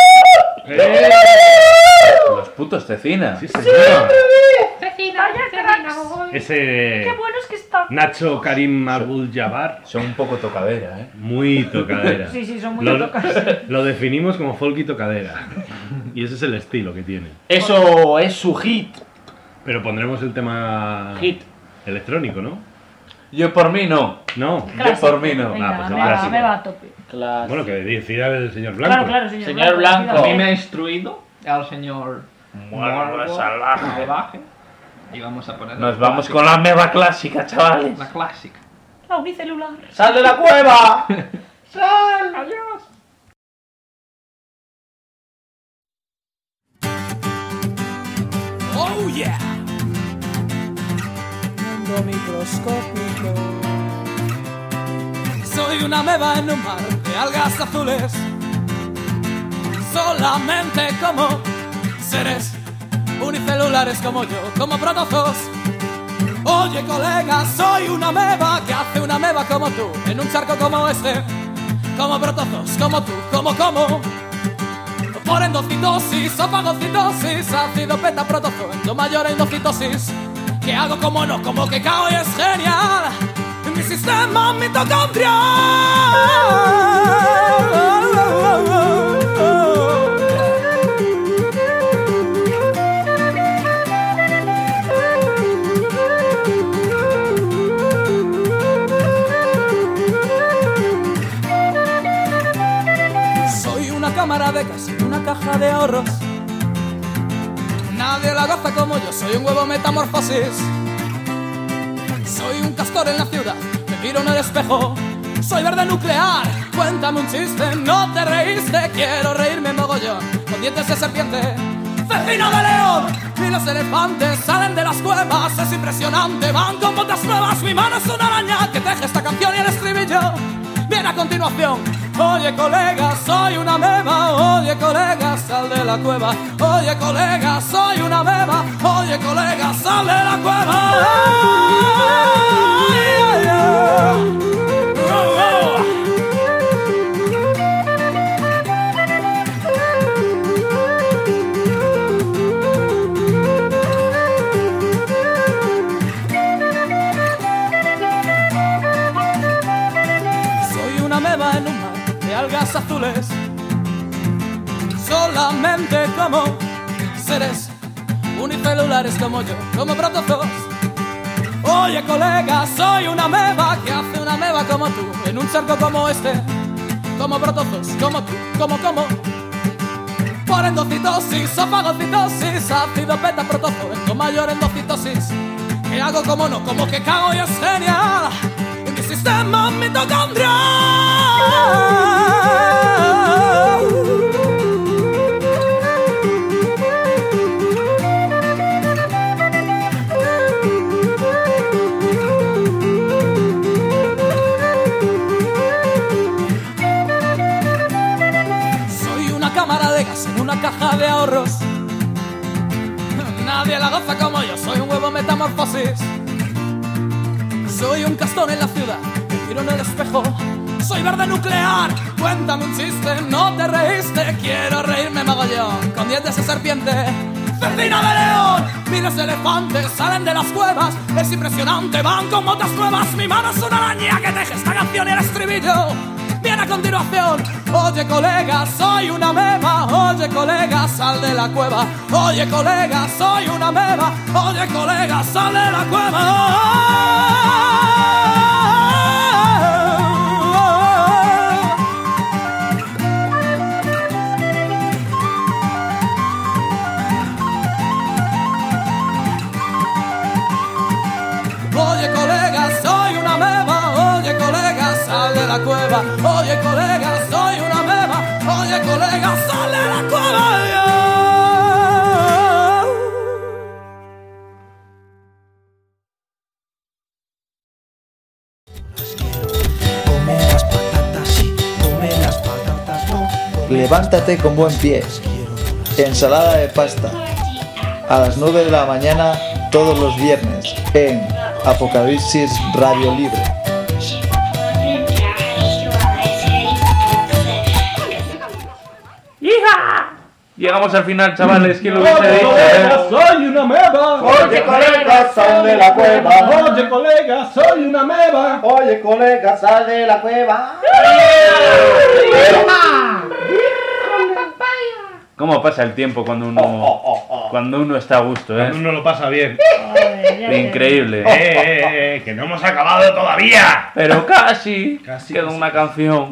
Los putos Cecina. Sí, señor. Cecina, ya cracks. Ese... Qué buenos que están. Nacho Karim Abdul Jabbar. Son un poco tocadera, ¿eh? Muy tocadera. Sí, sí, son muy lo, tocas. lo definimos como folk y tocadera. Y ese es el estilo que tiene. Eso es su hit. Pero pondremos el tema Hit. electrónico, ¿no? Yo por mí no. No. Yo por mí no. Venga, pues el me va, clásico. me va a tope. Clásico. Bueno, que decida el señor Blanco. Claro, claro, señor, Señor Blanco. A mí dígame. me ha instruido al señor Muergo salvaje. Y vamos a poner Nos vamos con la meba clásica, chavales. la clásica. La unicelular. ¡Sal de la cueva! ¡Sal! Adiós. Oh yeah. Mundo microscópico. Soy una ameba en un mar de algas azules. Solamente como seres unicelulares como yo, como protozoos. Oye colega, soy una ameba que hace una ameba como tú, en un charco como este, como protozoos, como tú, como. Por endocitosis o fagocitosis, ácido beta protozoo, endo mayor endocitosis. ¿Qué hago como no? Como que cago y es genial mi sistema mitocondrial. Soy una cámara de gas, una caja de ahorros. Nadie la goza como yo, soy un huevo metamorfosis. Soy un castor en la ciudad, me miro en el espejo. Soy verde nuclear, cuéntame un chiste, no te reíste, quiero reírme mogollón. Con dientes de serpiente, cecina de león, y los elefantes salen de las cuevas, es impresionante, van con botas nuevas. Mi mano es una araña que teje esta canción y el estribillo viene a continuación. Oye colega, soy una ameba, oye colega, sal de la cueva. Oye colega, soy una ameba, oye colega, sal de la cueva. Soy una ameba en un mar de algas azules. Solamente como seres unicelulares como yo, como protozoos. Oye colega, soy una ameba que hace una ameba como tú, en un charco como este, como protozoos, como tú, como. Por endocitosis o fagocitosis, ácido beta protozoo, endo mayor endocitosis. ¿Qué hago como no? Como que cago y es genial en mi sistema mitocondrial. Soy una cámara de gas en una caja de ahorros. Nadie la goza como yo, soy un huevo metamorfosis. Soy un castor en la ciudad, me miro en el espejo. Soy verde nuclear, cuéntame un chiste, no te reíste, quiero reírme mogollón. Con dientes de serpiente, cecina de león, miles de elefantes salen de las cuevas, es impresionante, van con botas nuevas. Mi mano es una araña que teje esta canción y el estribillo viene a continuación. Oye colega, soy una ameba, oye colega, sal de la cueva. Oye colega, soy una ameba, oye colega, sal de la cueva. Oye colega, soy una ameba, oye colega, sal de la cueva. Oye colega, soy una ameba, oye colega, sal de la cueva. Levántate con buen pie. Ensalada de pasta. A las 9 de la mañana todos los viernes en Apocalipsis Radio Libre. ¡Hija! Llegamos al final, chavales. ¿Quién lo hubiese dicho? ¡Soy una ameba! Oye, colega, sal de la cueva. Oye, colega, soy una ameba. Oye, colega, sal de la cueva. ¿Cómo pasa el tiempo cuando uno está a gusto, Cuando uno lo pasa bien. Increíble. Que no hemos acabado todavía. Pero casi queda una canción.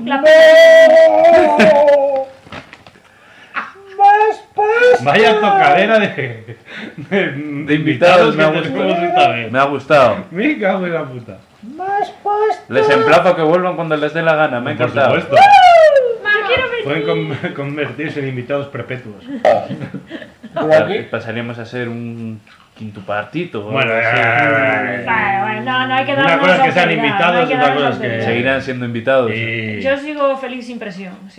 Vaya tocadera de invitados, me ha que tenemos esta vez. Me ha gustado. Me cago en la puta. Les emplazo a que vuelvan cuando les dé la gana, me ha Por encantado. supuesto. Pueden convertirse en invitados perpetuos. Pasaríamos a ser un quinto partito. Bueno, no hay que dar una cosa es que sean autoridad, invitados no hay y que otra darles cosa es que... autoridad. Seguirán siendo invitados. Yo sigo feliz sin presión, sí.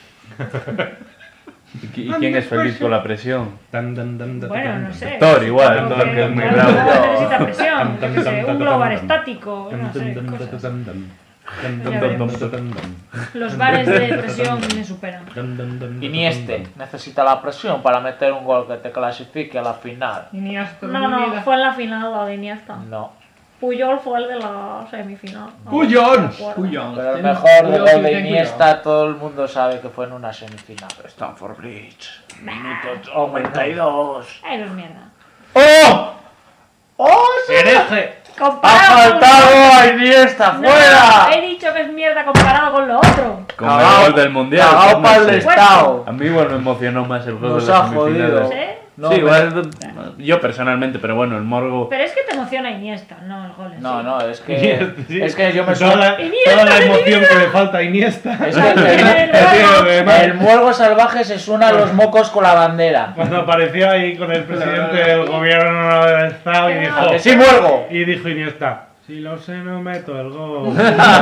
¿Y quién es feliz con la presión? Bueno, no sé. Thor igual, Como Thor que es muy no bravo. necesita presión, yo qué sé, un globo estático, no sé, cosas. Ya veremos. Los bares de presión me superan. Iniesta necesita la presión para meter un gol que te clasifique a la final. No, fue en la final la de Iniesta. No. Puyol fue el de la semifinal. Puyol. Puyol. Pero el mejor gol de Iniesta todo el mundo sabe que fue en una semifinal. Stamford Bridge. Minuto 92. Ay, es mierda. ¡Oh! ¡Oh, sí! ¡Hereje! ¡Ha faltado a Iniesta! ¡Fuera! No, he dicho que es mierda comparado con lo otro. Con el gol del Mundial. Cagao pues, no pa'l sé. estado. A mí igual me emocionó más el gol Nos de la ha jodido. semifinal. No, Sí, igual yo personalmente, pero bueno, el morbo... Pero es que te emociona Iniesta, no el gol en No, sí. no, es que... Es que yo me toda la emoción que le falta a Iniesta. Es que el muergo salvaje se suena a los mocos con la bandera. Cuando apareció ahí con el presidente del gobierno del estado y dijo... ¿A que sí, muergo? Y dijo Iniesta, si lo sé no meto el gol.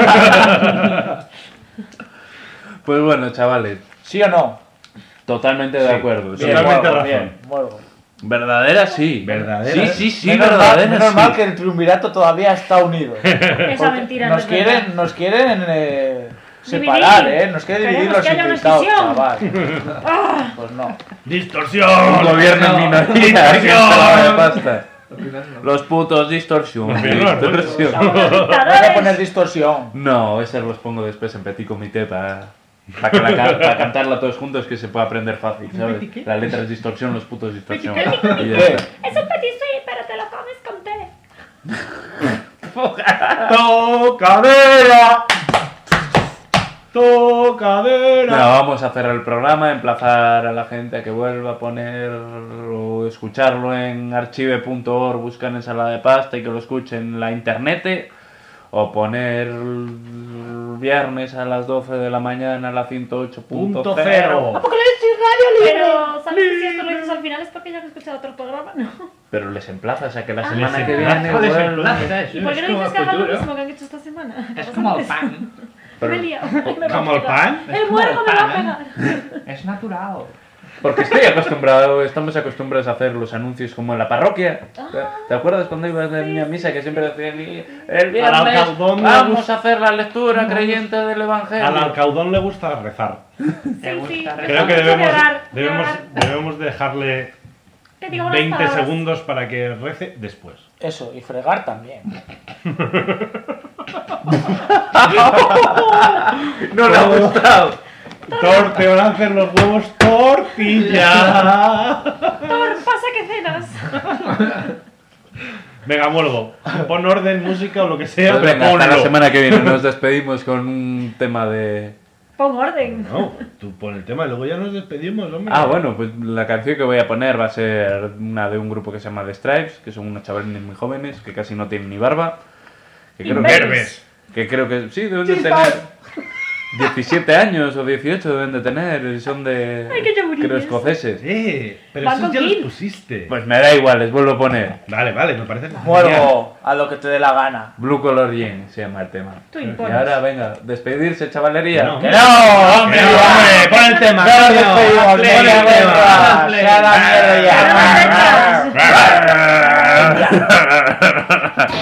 Pues bueno, chavales. ¿Sí o no? Totalmente de acuerdo. Bien, Totalmente muergo, razón. bien, muergo. Verdadera sí. Verdadera. Sí, Menos verdadera menos sí. mal que el triunvirato todavía está unido. Esa mentira no es verdad. Nos quieren separar, Dividir. Nos quieren dividir Queremos los que haya una invitados, escisión. chaval. Ah. Pues no. ¡Distorsión! Un gobierno en minoría. ¡Distorsión! que está de pasta. Los putos distorsión. Distorsión. Vas a poner distorsión. No, ese los pongo después en petit comité para cantarla todos juntos, que se pueda aprender fácil, ¿sabes? La letra es distorsión, los putos distorsión. Y ya está. Es un petit suisse, pero te lo comes con té. ¡Tocadera! ¡Tocadera! Bueno, vamos a cerrar el programa, emplazar a la gente a que vuelva a poner o escucharlo en archive.org, buscan ensalada de pasta y que lo escuchen en la internet, o poner viernes a las 12 de la mañana a la 108.0. Apocalipsis Radio Libre. Pero, ¿sabes que si esto lo dices al final es porque ya has escuchado otro programa? No. Pero les emplazas a que la Ah. semana Les que emplazas, viene les vuelvan. emplazas. ¿Y por qué no dices que hagan lo mismo que han hecho esta semana? Es como el pan. Pero- Me he liado. Me va a ¿Como el pegar. pan? El muergo me va a pegar. Es natural. Porque estamos acostumbrados a hacer los anuncios como en la parroquia. ¿Te acuerdas cuando ibas de niña a misa que siempre decían el viernes alcaudón le vamos gusta- a hacer la lectura creyente del Evangelio? Al alcaudón le gusta rezar. Sí, Creo que debemos dejarle Que diga unas 20 palabras. segundos para que rece después. Eso, y fregar también. No le ha gustado. Te van a hacer los huevos tortilla. Thor, pasa que cenas. Venga, muergo. Pon orden, música o lo que sea, Pues pero venga, hasta la ponlo. semana que viene nos despedimos con un tema de... Pon orden. No, tú pon el tema y luego ya nos despedimos, hombre. Ah, bueno, pues la canción que voy a poner va a ser una de un grupo que se llama The Stripes, que son unos chavalines muy jóvenes, que casi no tienen ni barba. Que creo que sí, deben de tener 17 años o 18 deben de tener, y son de... Ay, qué chaburines. creo escoceses. Pero Van esos con ya los Kill. pusiste. Pues me da igual, les vuelvo a poner. Vale, me parece genial. Muergo, a lo que te dé la gana. Blue Color Jean se llama el tema. Tú Y impones. ahora, venga, despedirse, chavalería. No. ¡Que no! ¡Hombre, pon el tema! ¡Ya nos coño! despedimos! Hazle ¡Pon el la tema. guerra! Hazle. ¡Se ha la mierda ya!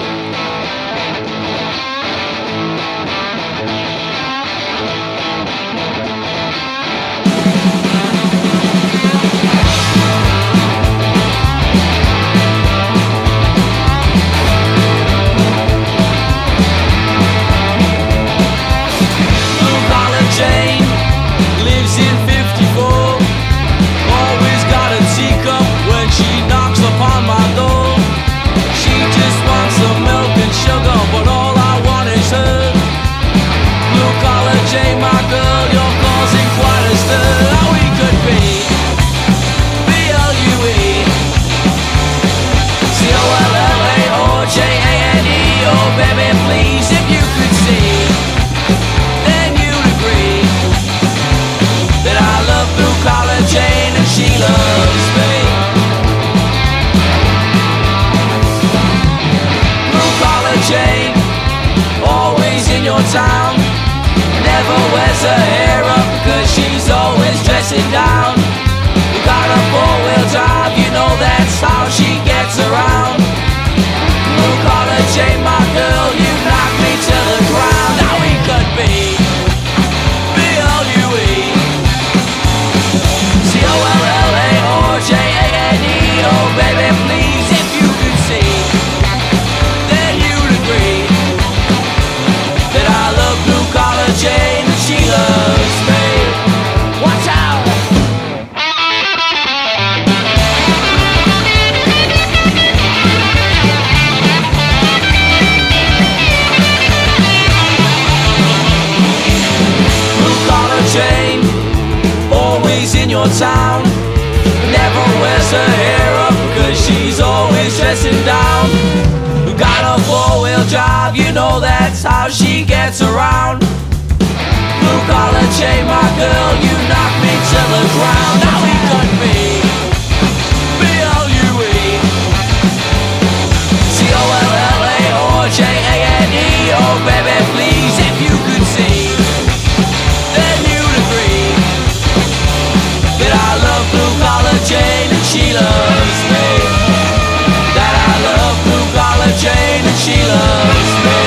Blue collar Jane lives in 54. Always got a teacup when she knocks upon my door. She just wants some milk and sugar, but all I want is her. Blue collar Jane, my girl, you're causing quite a stir. How we could be B-L-U-E C-O-L-L-A-O-J-A-N-E. Oh baby, please, if you could see, then you'd agree that I love blue collar Jane and she loves me. her hair up because she's always dressing down. We got a four-wheel drive, you know that's how she gets around. Blue collar Jane, my girl, you knock me to the ground. Now we could be B-L-U-E, C-O-L-L-A or J-A-N-E. Oh baby, please, if you could see, then you'd agree that I love blue collar Jane and she loves me. Watch out! Blue collar Jane, always in your town, never wears her hair up because she's always dressing down. We got a four-wheel drive, you know that's how she gets around. Blue collar Jane, my girl, you knock me to the ground. Now we could be B-L-U-E, C-O-L-L-A or J-A-N-E. Oh baby, please, if you could see, then you'd agree that I love blue collar Jane and she loves me. That I love blue collar Jane and she loves me.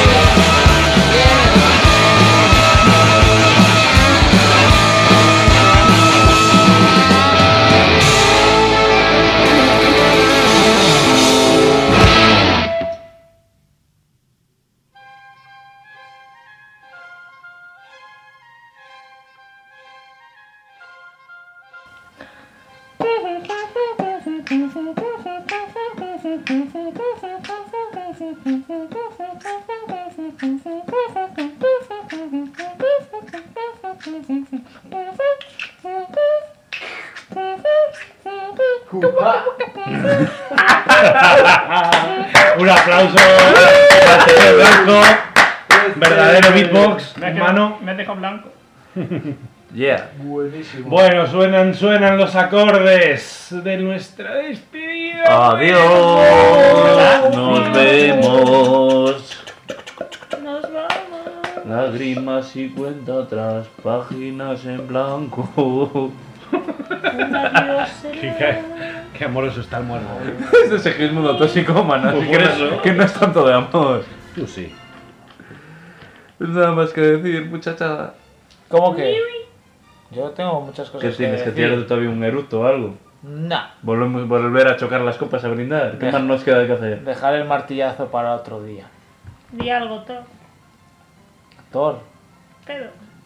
Un aplauso al señor Blanco, verdadero beatbox, hermano. Me dejo blanco. Yeah. Buenísimo. Bueno, suenan los acordes de nuestra despedida. Adiós. Nos vemos. Nos vamos. Lágrimas y cuenta atrás, páginas en blanco. Un adiós será. Qué amoroso está el muerto. Es de Segismundo toxicómano, así Pues por eso. que no es tanto de amor. Tú sí. Pues nada más que decir, muchachada. ¿Cómo que? Yo tengo muchas cosas ¿Qué tienes? ¿Que decir. tirarte todavía un eructo o algo? Nah. Volver a chocar las copas a brindar. ¿Qué más nos queda que hacer? Dejar el martillazo para otro día. Di algo, Thor. Thor. Pero.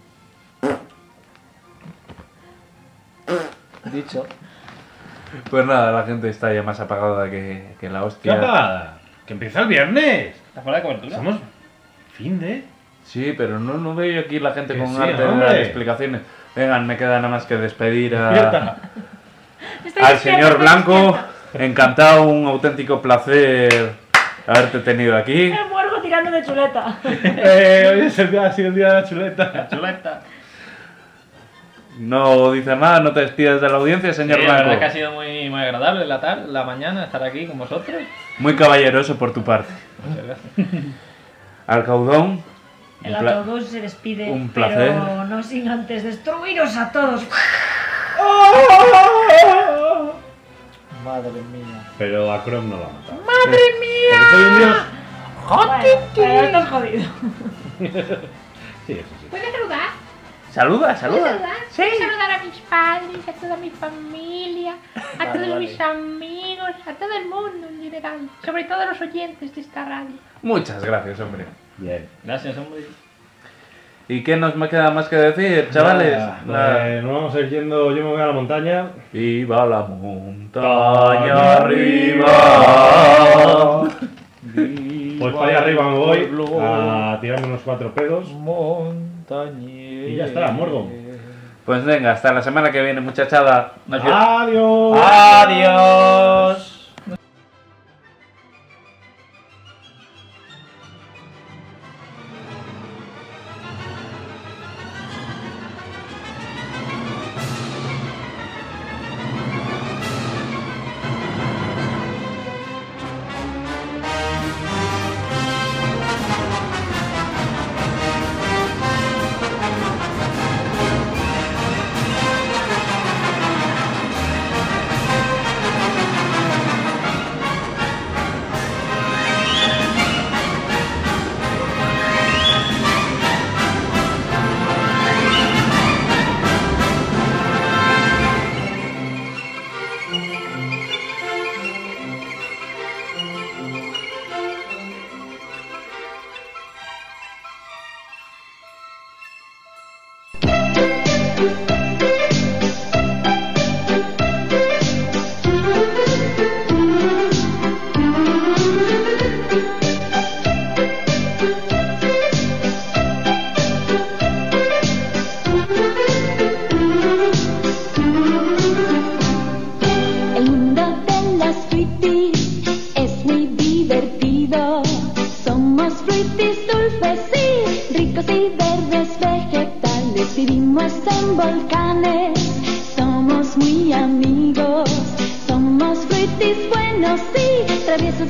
Dicho. Pues nada, la gente está ya más apagada que la ¿Qué hostia. apagada? Que empieza el viernes. ¿Está fuera de cobertura? Somos fin de. Sí, pero no veo aquí la gente Que con sí, arte de hombre. dar explicaciones. Vengan, me queda nada más que despedir Despierta. al señor Blanco. Encantado, un auténtico placer haberte tenido aquí. Me muergo tirando de chuleta. Hoy es el día, ha sido el día de la chuleta. Chuleta. No dices nada, no te despides de la audiencia, señor Sí, la verdad Blanco. es que ha sido muy agradable la mañana estar aquí con vosotros. Muy caballeroso por tu parte. Muchas gracias. Alcaudón. El un pla- autobús se despide, un placer. pero no sin antes destruiros a todos. Madre mía. Pero a Chrome no lo ha matado. ¡Madre mía! Porque soy un dios. Bueno, pero estás jodido. Sí, eso sí. ¿Puedes saludar? Saluda, ¿Puedes saluda. saludar? ¿Puedes saludar a mis padres, a toda mi familia, a Vale, todos vale. mis amigos, a todo el mundo en general? Sobre todo a los oyentes de esta radio. Muchas gracias, hombre. Bien. Gracias, hombre. ¿Y qué nos me queda más que decir, chavales? Nos vamos a ir yendo. Yo me voy a la montaña. Viva la montaña arriba. Pues para allá arriba me voy a tirarme unos 4 pedos. Montañero. Y ya está, muerdo. Pues venga, hasta la semana que viene, muchachada. Adiós. Adiós.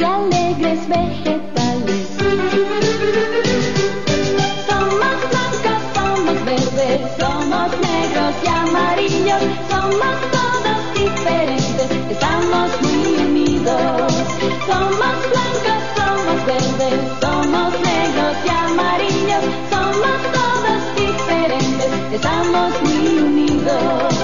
y alegres vegetales. Somos blancos, somos verdes, somos negros y amarillos, somos todos diferentes, estamos muy unidos. Somos blancos, somos verdes, somos negros y amarillos, somos todos diferentes, estamos muy unidos.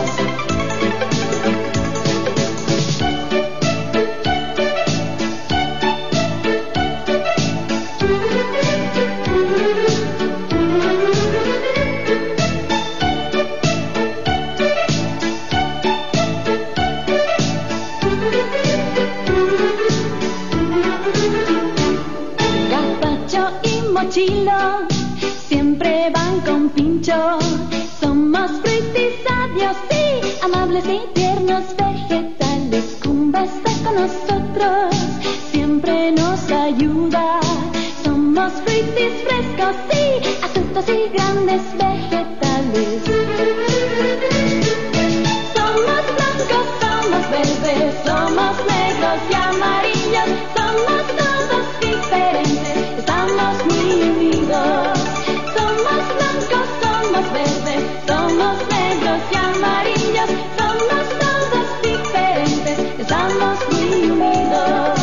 Mochilo, siempre van con pincho. Somos fruitizadios, sí, amables y tiernos vegetales. Cumbasa con nosotros siempre nos ayuda. Somos fruitis frescos, sí, astutos y grandes vegetales. Somos blancos, somos verdes, somos negros y amarillos, somos todos diferentes, estamos muy unidos. Somos blancos, somos verdes, somos negros y amarillos, somos todos diferentes, estamos muy unidos.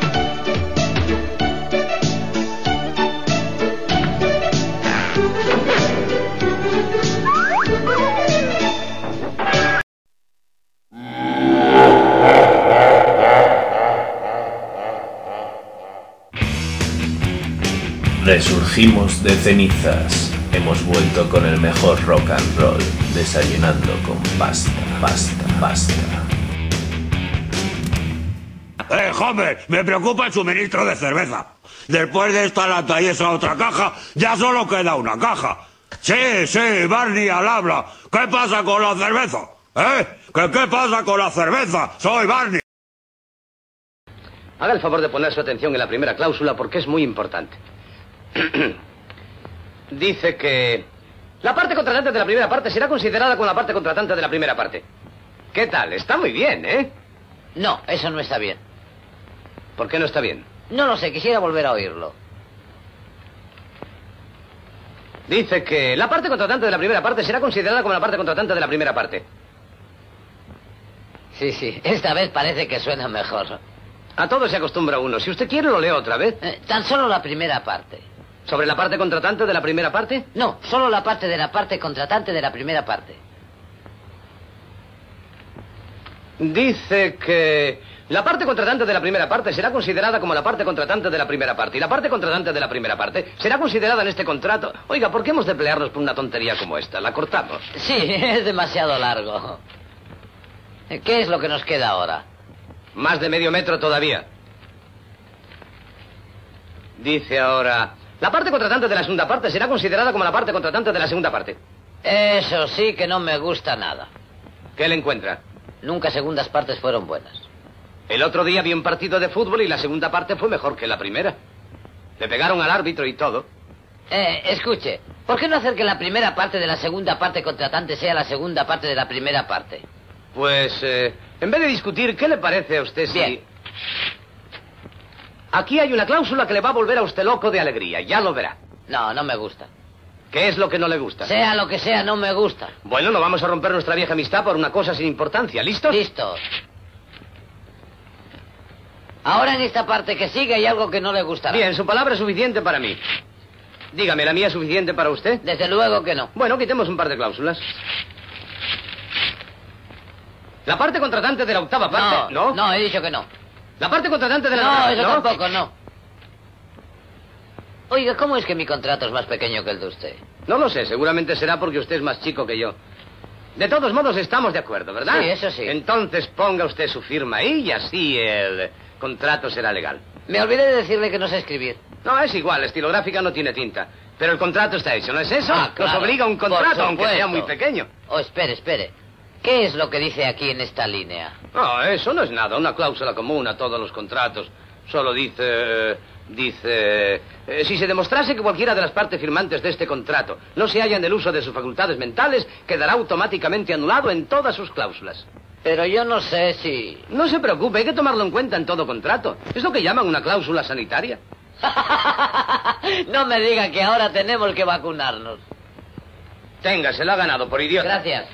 Resurgimos de cenizas, hemos vuelto con el mejor rock and roll, desayunando con pasta, pasta, pasta. Homer, me preocupa el suministro de cerveza. Después de esta lata y esa otra caja, ya solo queda una caja. Sí, sí, Barney al habla. ¿Qué pasa con la cerveza? ¿Qué pasa con la cerveza? Soy Barney. Haga el favor de poner su atención en la primera cláusula porque es muy importante. Dice que la parte contratante de la primera parte será considerada como la parte contratante de la primera parte. ¿Qué tal? Está muy bien, ¿eh? No, eso no está bien. ¿Por qué no está bien? No lo sé, quisiera volver a oírlo. Dice que la parte contratante de la primera parte será considerada como la parte contratante de la primera parte. Sí, esta vez parece que suena mejor. A todo se acostumbra uno. Si usted quiere, lo leo otra vez. Tan solo la primera parte. ¿Sobre la parte contratante de la primera parte? No, solo la parte de la parte contratante de la primera parte. Dice que la parte contratante de la primera parte será considerada como la parte contratante de la primera parte. Y la parte contratante de la primera parte será considerada en este contrato. Oiga, ¿por qué hemos de pelearnos por una tontería como esta? ¿La cortamos? Sí, es demasiado largo. ¿Qué es lo que nos queda ahora? Más de medio metro todavía. Dice ahora... La parte contratante de la segunda parte será considerada como la parte contratante de la segunda parte. Eso sí que no me gusta nada. ¿Qué le encuentra? Nunca segundas partes fueron buenas. El otro día vi un partido de fútbol y la segunda parte fue mejor que la primera. Le pegaron al árbitro y todo. Escuche, ¿por qué no hacer que la primera parte de la segunda parte contratante sea la segunda parte de la primera parte? Pues, en vez de discutir, ¿qué le parece a usted si... Bien. Aquí hay una cláusula que le va a volver a usted loco de alegría, ya lo verá. No, no me gusta. ¿Qué es lo que no le gusta? Sea lo que sea, no me gusta. Bueno, no vamos a romper nuestra vieja amistad por una cosa sin importancia. ¿Listos? Listos. Ahora en esta parte que sigue hay algo que no le gustará. Bien, su palabra es suficiente para mí. Dígame, ¿la mía es suficiente para usted? Desde luego que no. Bueno, quitemos un par de cláusulas. La parte contratante de la octava parte... No, no, he dicho que no. La parte contratante de la... No, eso tampoco, no. Oiga, ¿cómo es que mi contrato es más pequeño que el de usted? No lo sé, seguramente será porque usted es más chico que yo. De todos modos, estamos de acuerdo, ¿verdad? Sí, eso sí. Entonces ponga usted su firma ahí y así el contrato será legal. Me olvidé de decirle que no sé escribir. No, es igual, la estilográfica no tiene tinta. Pero el contrato está hecho, ¿no es eso? Ah, claro. Nos obliga un contrato, aunque sea muy pequeño. Oh, espere. ¿Qué es lo que dice aquí en esta línea? No, eso no es nada, una cláusula común a todos los contratos. Solo dice... si se demostrase que cualquiera de las partes firmantes de este contrato no se halla en el uso de sus facultades mentales, quedará automáticamente anulado en todas sus cláusulas. Pero yo no sé si... No se preocupe, hay que tomarlo en cuenta en todo contrato. Es lo que llaman una cláusula sanitaria. No me diga que ahora tenemos que vacunarnos. Tenga, se lo ha ganado por idiota. Gracias.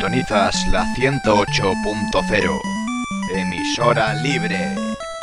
Sintonizas la 108.0, emisora libre.